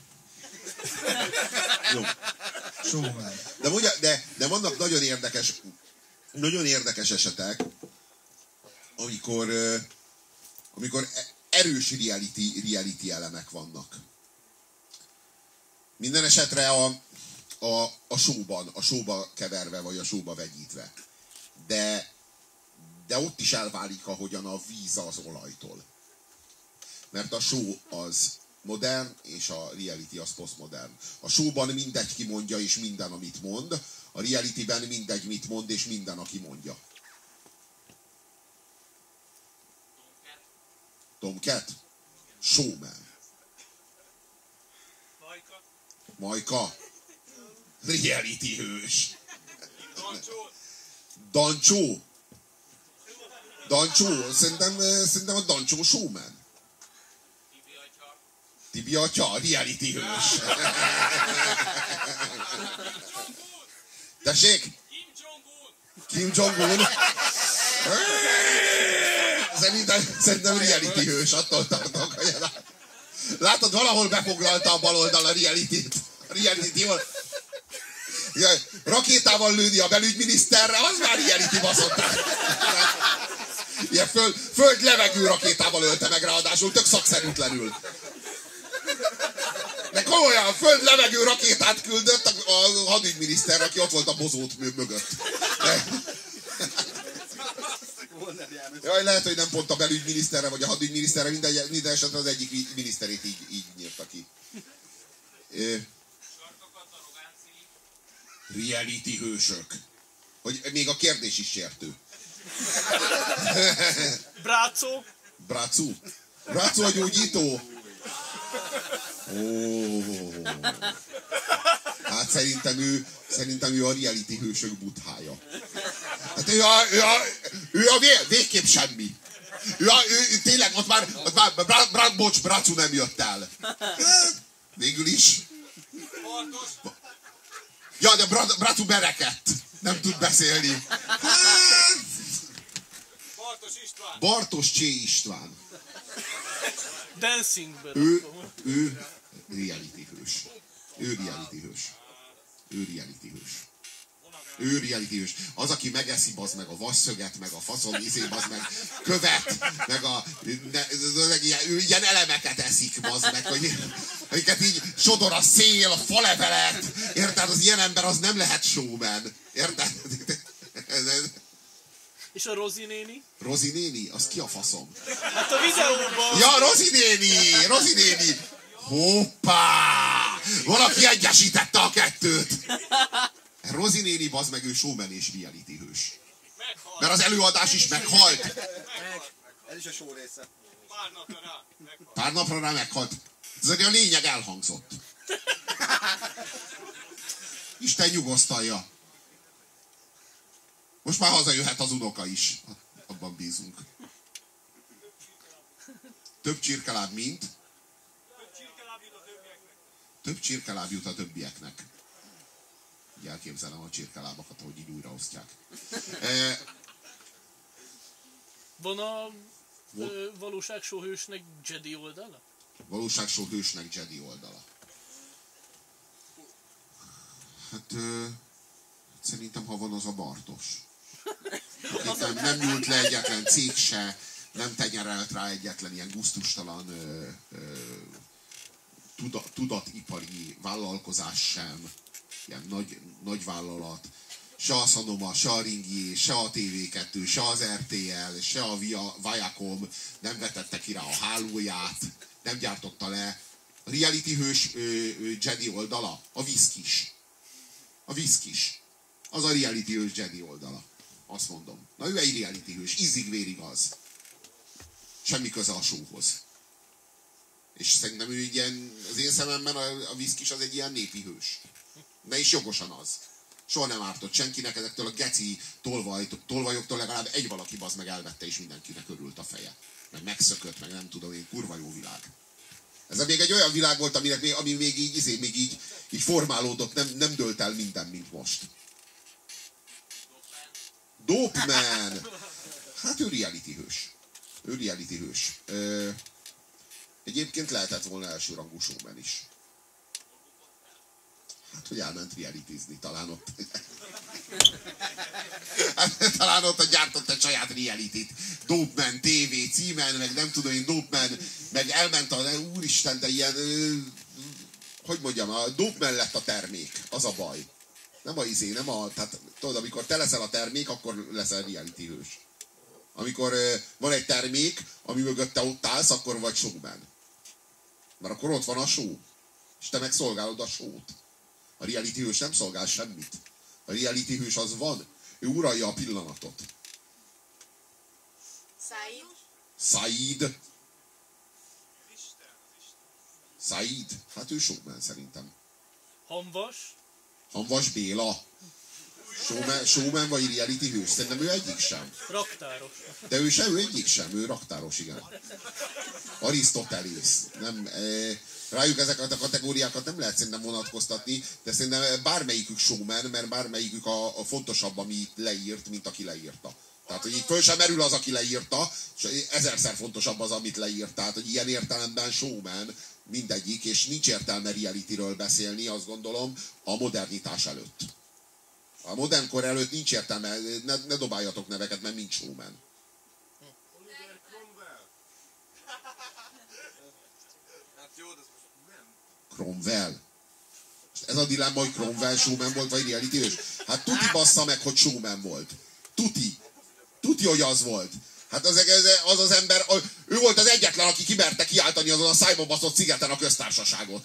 Jó. Showman. De vannak nagyon érdekes esetek, amikor erős reality elemek vannak. Minden esetre a showba keverve, vagy a showba vegyítve. De ott is elválik, ahogyan a víz az olajtól. Mert a show az modern, és a reality az posztmodern. A showban mindegy ki mondja, és minden, amit mond. A realityben mindegy, mit mond, és minden, aki mondja. Tomcat? Showman. Majka? Reality hős. Dancsó? Dancsó? Szerintem a Dancsó showman. Tibi atya? Reality hős. Tessék? Kim Jong-un? Szerintem reality hős, attól tartok. Látod, valahol befoglalta a baloldal a reality-t. A reality jól. Rakétával lőni a belügyminiszterre, az már reality baszott. Ilyen föld-levegő rakétával ölte meg, ráadásul tök szakszerűtlenül. De komolyan, föld-levegő rakétát küldött a hadügyminiszterre, aki ott volt a bozót mögött. Jaj, lehet, hogy nem pont a belügyminiszterre, vagy a hadügyminiszterre, minden esetre az egyik miniszterét így nyírta ki. Reality hősök. Hogy még a kérdés is sértő. Brácó. Brácó? Brácó a gyógyító? Hát szerintem ő a reality hősök buthája. Hát ő a végképp semmi. Ő tényleg ott már bocs, Brácó nem jött el. Végül is. Ja, de Brácó berekedt. Nem tud beszélni. Bartos Csé István. Dancingben. Ő reality hős. Ő reality hős. Ő reality hős. Ő reality hős. Az, aki megeszi, bazd meg a vasszöget, meg a faszom bazd meg követ, meg ilyen elemeket eszik, bazd meg, amiket így sodor a szél, a falevelet. Érted? Az ilyen ember az nem lehet showman. Érted? És a Rozi néni? Rozi néni? Az ki a faszom? Hát a videóban. Ja, Rozi néni! Rozi néni! Hoppá! Valaki egyesítette a kettőt! Rozi néni, bazd meg, ő showman és reality hős. Mert az előadás is meghalt. Ez is a show része. Pár napra rá meghalt. Ez a lényeg elhangzott. Isten nyugosztalja. Most már hazajöhet az unoka is. Abban bízunk. Több csirkeláb, mint? Több csirkeláb jut a többieknek. Így elképzelem a csirkelábakat, ahogy így újraosztják. Van a valóságshow hősnek Jedi oldala? Valóságshow hősnek Jedi oldala. Hát szerintem, ha van, az a Bartos. Nem nyúlt le egyetlen cég se, nem tenyerelt rá egyetlen ilyen gusztustalan tudatipari vállalkozás sem, ilyen nagy vállalat, se a Sanoma, se a Ringié, se a TV2, se az RTL, se a Viacom nem vetette ki rá a hálóját, nem gyártotta le. A reality hős Jedi oldala, a Viszkis. A Viszkis. Az a reality hős Jedi oldala. Azt mondom. Na ő egy reality hős, ízig-vérig az. Semmi köze a showhoz. És szerintem ő ilyen, az én szememben a Viszkis az egy ilyen népi hős. De is jogosan az. Soha nem ártott senkinek, ezektől a geci tolvajoktól legalább egy valaki bazd meg elvette, és mindenkinek örült a feje. Meg megszökött, meg nem tudom én, kurva jó világ. Ez még egy olyan világ volt, ami még így formálódott, nem dőlt el minden, mint most. Dopeman! Hát ő reality hős. Ő reality hős. Egyébként lehetett volna elsőrangú showman is. Hát, hogy elment realityzni, talán ott. Talán ott gyártott egy saját reality-t. Dopeman TV címen, meg nem tudom én, Dopeman, meg elment a úristen, de ilyen hogy mondjam, a dob mellett a termék, az a baj. Tehát tudod, amikor te leszel a termék, akkor leszel reality hős. Amikor van egy termék, ami mögött te ott állsz, akkor vagy showman. Mert akkor ott van a show. És te meg szolgálod a show-t. A reality hős nem szolgál semmit. A reality hős az van. Ő uralja a pillanatot. Said. Said? Hát ő showman szerintem. Hamvas Béla. Showman vagy reality hős? Szerintem ő egyik sem. Raktáros. De ő egyik sem, ő raktáros, igen. Arisztotelész. Nem, rájuk ezeket a kategóriákat nem lehet szerintem vonatkoztatni, de szerintem bármelyikük showman, mert bármelyikük a fontosabb, amit leírt, mint aki leírta. Tehát, hogy így föl sem merül az, aki leírta, és ezerszer fontosabb az, amit leírt. Tehát, hogy ilyen értelemben showman mindegyik, és nincs értelme realityről beszélni, azt gondolom, a modernitás előtt. A modern kor előtt nincs értelme, ne dobáljatok neveket, mert nincs showman. Oliver Cromwell. Hát jó, de nem. Cromwell? Ez a dilemma, hogy Cromwell showman volt, vagy reality hős? Hát tuti bassza meg, hogy showman volt. Tuti, hogy az volt. Hát az ember, ő volt az egyetlen, aki kimerte kiáltani azon a szájba baszott szigeten a köztársaságot.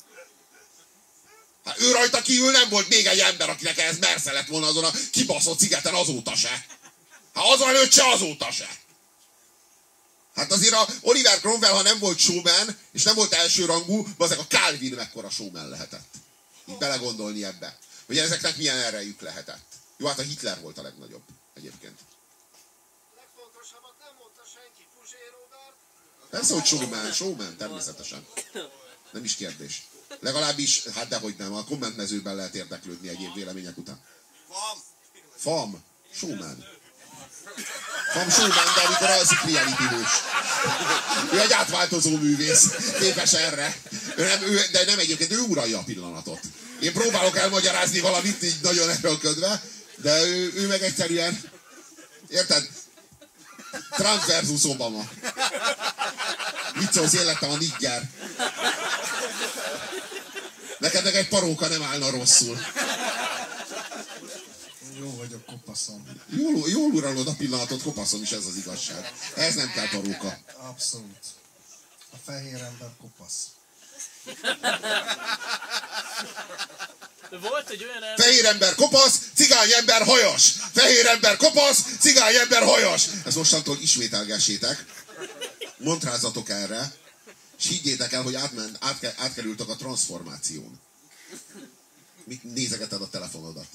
Hát ő rajta kívül nem volt még egy ember, akinek ehhez mersze lett volna azon a kibaszott szigeten azóta se. Hát azon előtt se, azóta se. Hát azért a Oliver Cromwell, ha nem volt showman, és nem volt elsőrangú, azok a Calvin mekkora showman lehetett. Így belegondolni ebbe. Hogy ezeknek milyen erejük lehetett. Jó, hát a Hitler volt a legnagyobb egyébként. Legfontosabbat nem mondta senki, Puzsér Robert. Persze, hogy showman, természetesen. Nem is kérdés. Legalábbis, hát dehogy nem, a kommentmezőben lehet érdeklődni egyéb vélemények után. Fam, showman. Fam showman, de amikor alszik reality hős. Ő egy átváltozó művész, képes erre. De nem egyébként, ő uralja a pillanatot. Én próbálok elmagyarázni valamit így nagyon erőlködve, de ő meg egyszerűen, érted? Trump versus Obama. Mit szólsz, én lettem a nigger. Neked meg egy paróka nem állna rosszul. Jó vagyok, kopaszom. Jól uralod a pillanatot, kopaszom is, ez az igazság. Ez nem kell paróka. Abszolút. A fehér ember kopasz. De volt egy olyan ember... Fehér ember kopasz, cigány ember hajas. Fehér ember kopasz, cigány ember hajas. Ezt mostantól ismételgessétek. Montrázzatok erre. És higgyétek el, hogy átkerültek a transformáción. Mit nézegeted a telefonodat?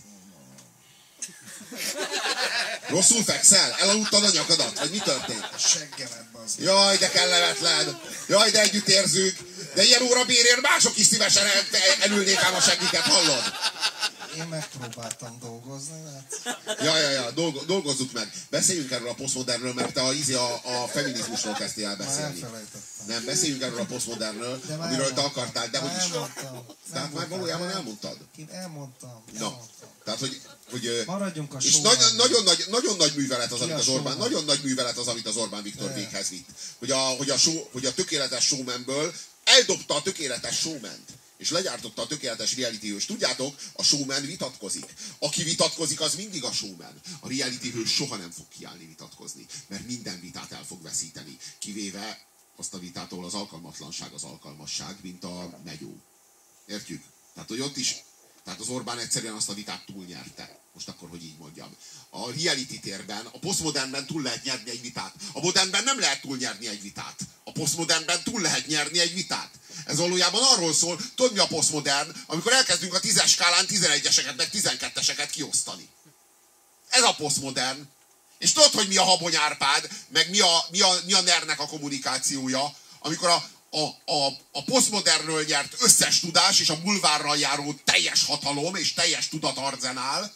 Rosszul fekszel? Elaludtad a nyakadat? Vagy mi történt? Seggemet, bazd. Jaj, de kellemetlen. Jaj, de együtt érzünk. De ilyen órabérért mások is szívesen elülnék ám a seggiket, hallod? Én megpróbáltam dolgozni, hát... Ja, dolgozzuk meg. Beszéljünk erről a posztmodernről, mert te a feminizmusról kezdtél el beszélni. Nem, beszéljünk erről a posztmodernről, amiről te akartál, de hogy is. Tehát már valójában elmondtad. Én elmondtam. Tehát, hogy maradjunk a és nagyon nagy művelet az, amit az Orbán, nagyon nagy művelet az, amit az Orbán Viktor véghez vitt. Hogy a tökéletes showmanből eldobta a tökéletes showment. És legyártotta a tökéletes reality hős. Tudjátok, a showman vitatkozik. Aki vitatkozik, az mindig a showman. A reality hős soha nem fog kiállni vitatkozni, mert minden vitát el fog veszíteni. Kivéve azt a vitát, ahol az alkalmatlanság az alkalmasság, mint a megyó. Értjük? Tehát, hogy ott is, tehát az Orbán egyszerűen azt a vitát túlnyerte. Most akkor, hogy így mondjam. A reality térben, a posztmodernben túl lehet nyerni egy vitát. A modernben nem lehet túlnyerni egy vitát. A posztmodernben túl lehet nyerni egy vitát. Ez valójában arról szól, tudod mi a posztmodern, amikor elkezdünk a 10-es skálán 11-eseket, meg 12-eseket kiosztani. Ez a posztmodern. És tudod, hogy mi a Habony Árpád, meg mi a NER-nek a kommunikációja, amikor a posztmodernről nyert összes tudás, és a bulvárral járó teljes hatalom, és teljes tudatarzenál,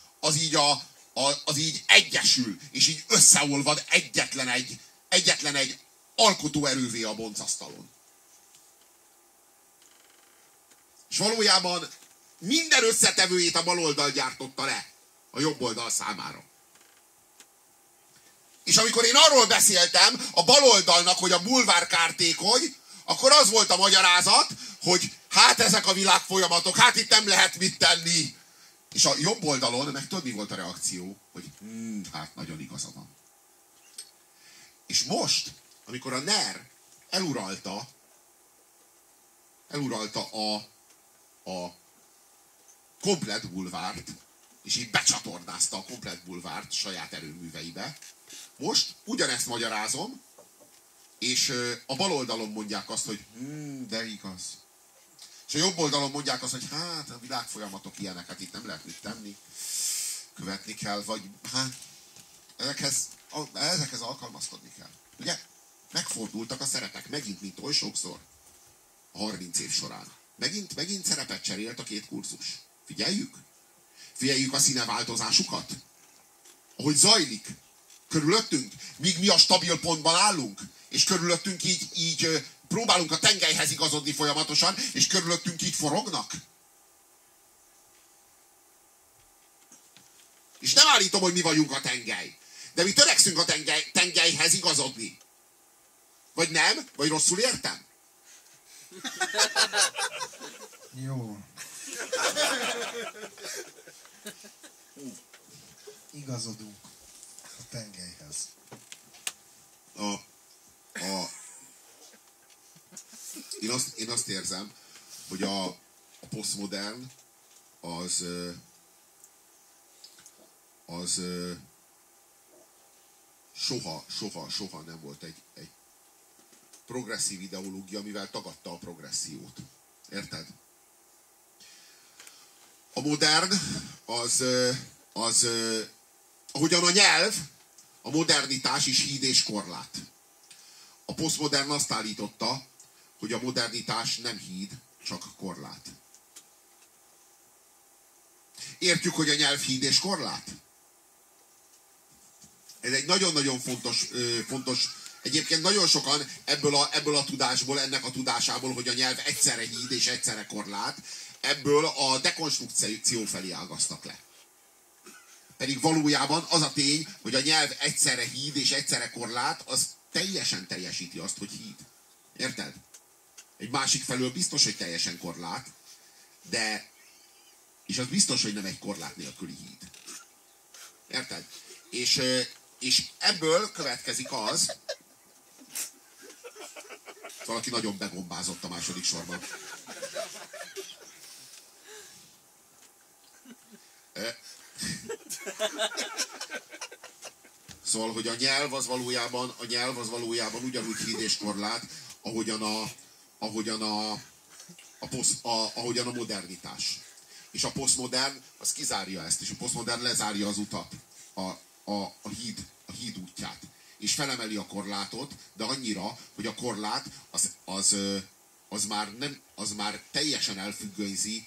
az így egyesül, és így összeolvad egyetlen egy alkotóerővé a boncasztalon. És valójában minden összetevőjét a baloldal gyártotta le a jobb oldal számára. És amikor én arról beszéltem a baloldalnak, hogy a bulvár kártékony, akkor az volt a magyarázat, hogy Hát ezek a világ folyamatok, hát itt nem lehet mit tenni. És a jobb oldalon, meg tudod, mi volt a reakció? Hogy hát nagyon igaza van. És most, amikor a NER eluralta a komplett bulvárt, és így becsatornázta a komplett bulvárt saját erőműveibe, most ugyanezt magyarázom, és a bal oldalon mondják azt, hogy de igaz. És a jobb oldalon mondják azt, hogy hát a világfolyamatok ilyenek, hát itt nem lehet mit tenni, követni kell, vagy hát ezekhez alkalmazkodni kell. Ugye? Megfordultak a szerepek, megint, mint oly sokszor a 30 év során. Megint szerepet cserélt a két kurzus. Figyeljük? Figyeljük a színeváltozásukat? Ahogy zajlik körülöttünk, míg mi a stabil pontban állunk, és körülöttünk így próbálunk a tengelyhez igazodni folyamatosan, és körülöttünk így forognak. És nem állítom, hogy mi vagyunk a tengely, de mi törekszünk a tengelyhez igazodni. Vagy nem? Vagy rosszul értem? Jó. Igazodunk a tengelyhez. Én azt érzem, hogy a posztmodern az soha nem volt egy progresszív ideológia, mivel tagadta a progressziót. Érted? A modern az ahogyan a nyelv, a modernitás is híd és korlát. A posztmodern azt állította, hogy a modernitás nem híd, csak korlát. Értjük, hogy a nyelv híd és korlát? Ez egy nagyon-nagyon fontos, egyébként nagyon sokan ebből a tudásból, ennek a tudásából, hogy a nyelv egyszerre híd és egyszerre korlát, ebből a dekonstrukció felé ágaztak le. Pedig valójában az a tény, hogy a nyelv egyszerre híd és egyszerre korlát, az teljesen teljesíti azt, hogy híd. Érted? Egy másik felől biztos, hogy teljesen korlát, és az biztos, hogy nem egy korlát nélküli híd. Érted? És ebből következik az, valaki nagyon begombázott a második sorban. Szóval, hogy a nyelv az valójában ugyanúgy híd és korlát, ahogyan a modernitás. És a posztmodern az kizárja ezt, és a posztmodern lezárja az utat, a híd útját. És felemeli a korlátot, de annyira, hogy a korlát az már teljesen elfüggönyzi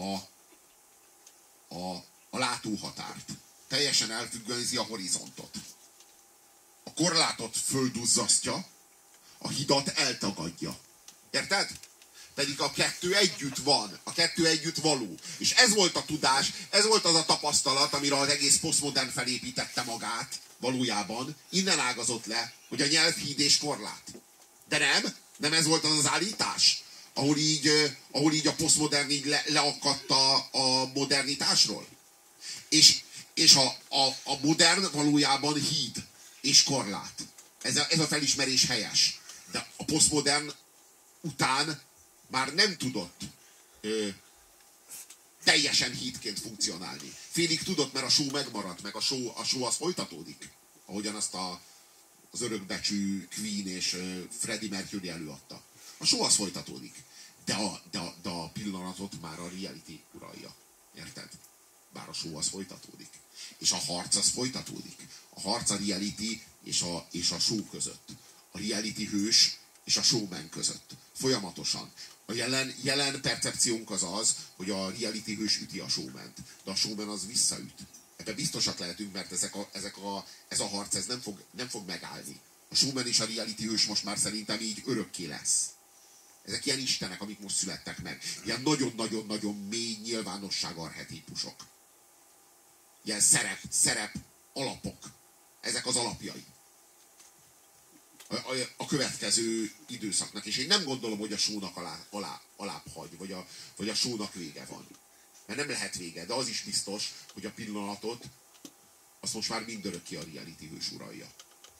a látóhatárt. Teljesen elfüggönyzi a horizontot. A korlátot földuzzasztja, a hidat eltagadja. Érted? Pedig a kettő együtt van, a kettő együtt való. És ez volt a tudás, ez volt az a tapasztalat, amire az egész posztmodern felépítette magát, valójában. Innen ágazott le, hogy a nyelv híd és korlát. De nem ez volt az állítás, ahol így a posztmodern így leakadt a modernitásról. És a modern valójában híd és korlát. Ez a felismerés helyes. De a posztmodern után már nem tudott teljesen hídként funkcionálni. Félig tudott, mert a show megmaradt, meg a show az folytatódik. Ahogyan azt az örökbecsű Queen és Freddie Mercury előadta. A show az folytatódik. De a pillanatot már a reality uralja. Érted? Bár a show az folytatódik. És a harc az folytatódik. A harc a reality és a show között. A reality hős és a showman között. Folyamatosan. A jelen percepciónk az, hogy a reality hős üti a showment. De a showman az visszaüt. Ebben biztosak lehetünk, mert ez a harc nem fog megállni. A showman és a reality hős most már szerintem így örökké lesz. Ezek ilyen istenek, amik most születtek meg. Ilyen nagyon-nagyon-nagyon mély nyilvánosság archetípusok. Ilyen szerep alapok. Ezek az alapjai. a következő időszaknak. És én nem gondolom, hogy a sónak alább hagy, vagy a sónak vége van. Mert nem lehet vége, de az is biztos, hogy a pillanatot azt most már mindörökké a reality hős uralja.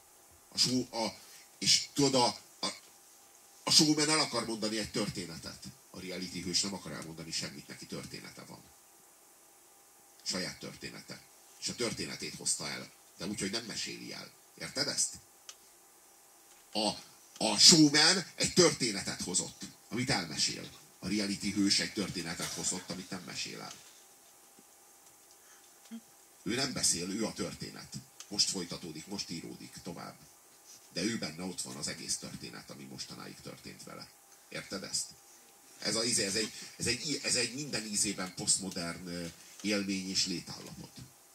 És tudod, a showman el akar mondani egy történetet. A reality hős nem akar elmondani semmit, neki története van. Saját története. És a történetét hozta el. De úgyhogy nem meséli el. Érted ezt? A showman egy történetet hozott, amit elmesél. A reality hős egy történetet hozott, amit nem mesél el. Ő nem beszél, ő a történet. Most folytatódik, most íródik tovább. De ő benne ott van az egész történet, ami mostanáig történt vele. Érted ezt? Ez egy minden ízében posztmodern élmény és létállapot.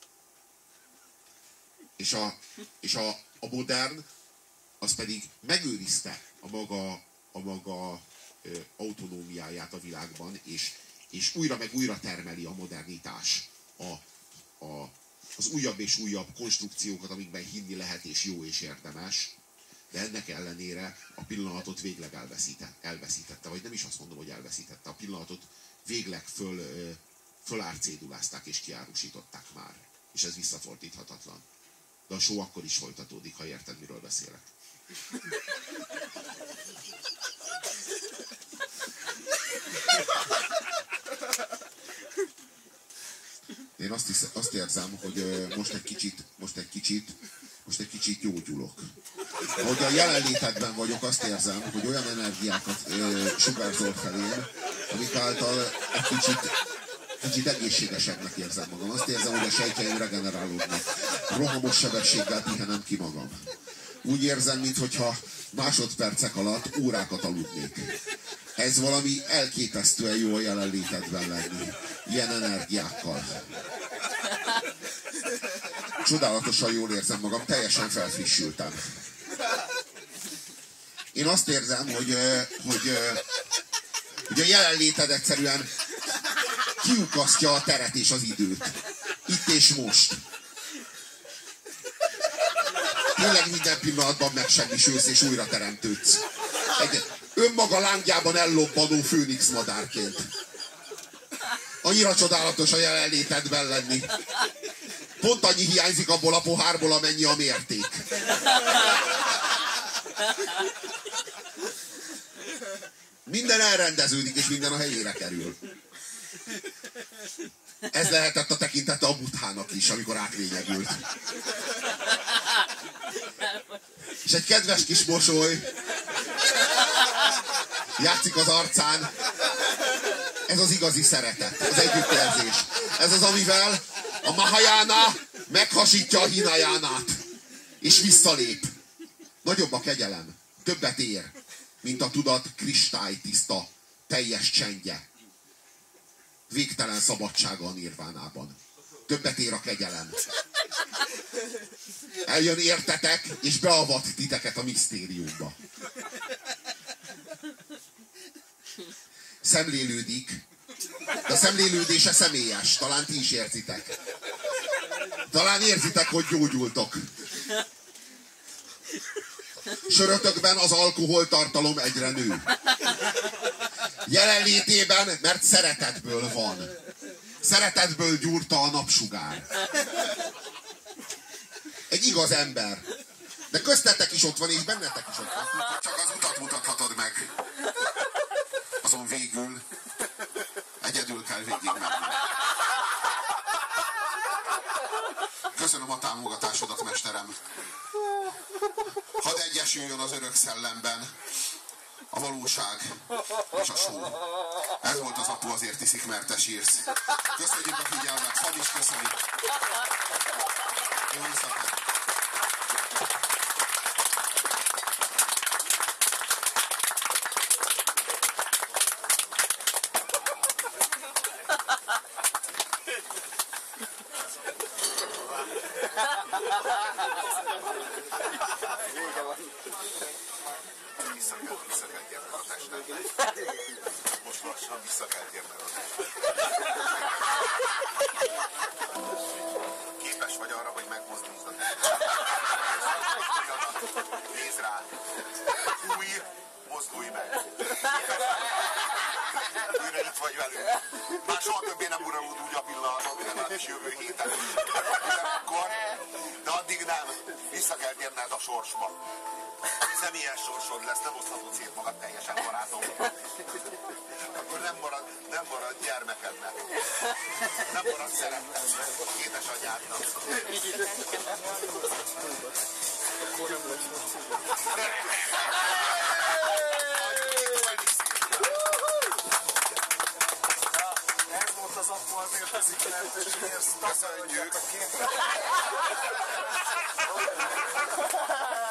És a modern, az pedig megőrizte a maga autonómiáját a világban, és újra meg újra termeli a modernitás az újabb és újabb konstrukciókat, amikben hinni lehet, és jó és érdemes, de ennek ellenére a pillanatot végleg elveszítette, vagy nem is azt mondom, hogy elveszítette, a pillanatot végleg fölárcédulázták és kiárusították már. És ez visszafordíthatatlan. De a show akkor is folytatódik, ha érted, miről beszélek. Én azt érzem, hogy most egy kicsit gyógyulok. Ahogy a jelenlétedben vagyok, azt érzem, hogy olyan energiákat sugárzol felém, amik által egy kicsit egészségesebbnek érzem magam. Azt érzem, hogy a sejtjeim regenerálódnak. Rohamos sebességgel pihenem ki magam. Úgy érzem, mintha másodpercek alatt órákat aludnék. Ez valami elképesztően jó a jelenlétedben lenni. Ilyen energiákkal. Csodálatosan jól érzem magam, teljesen felfrissültem. Én azt érzem, hogy a jelenléted egyszerűen kiukasztja a teret és az időt. Itt és most. Tényleg minden pillanatban megsemmisülsz és újra teremtődsz. Egy önmaga lángjában ellobbanó főnix madárként. Annyira csodálatos a jelenlétedben lenni. Pont annyi hiányzik abból a pohárból, amennyi a mérték. Minden elrendeződik, és minden a helyére kerül. Ez lehetett a tekintete a Buddhának is, amikor átlényegült. És egy kedves kis mosoly játszik az arcán. Ez az igazi szeretet, az együttérzés. Ez az, amivel a Mahayana meghasítja a Hinayánát, és visszalép. Nagyobb a kegyelem, többet ér, mint a tudat kristálytiszta, teljes csendje. Végtelen szabadsága a nirvánában. Többet ér a kegyelem. Eljön értetek, és beavat titeket a misztériumba. Szemlélődik, de a szemlélődése személyes. Talán ti is érzitek. Talán érzitek, hogy gyógyultok. Sörötökben az alkoholtartalom egyre nő. Jelenlétében, mert szeretetből van. Szeretetből gyúrta a napsugár. Egy igaz ember. De köztetek is ott van, és bennetek is ott van. Csak az utat mutathatod meg. Azon végül egyedül kell végig menni. Köszönöm a támogatásodat, mesterem. Hadd egyesüljön az örök szellemben a valóság és a só. Ez volt az Apu azért iszik, mert te sírsz. Köszönjük a figyelmet, Fab is köszönjük. Jó éjszakát! Vissza kell térned a testet. Most lassan vissza kell térned a testet. Képes vagy arra, hogy megmozdulsz a testet. Nézd rá! többé nem uralód úgy a pillanatot, legalábbis jövő héten. Akkor, de addig nem. Vissza kell térned a sorsba. Személyes sorsod lesz, nem oszthatod szét magad teljesen, barátom. Akkor nem marad gyermekednek. Nem marad szeretetnek. Édesanyádnak. Akkor nem lesz. Ez volt az akkor mérkezik lehetőségért. Köszönjük!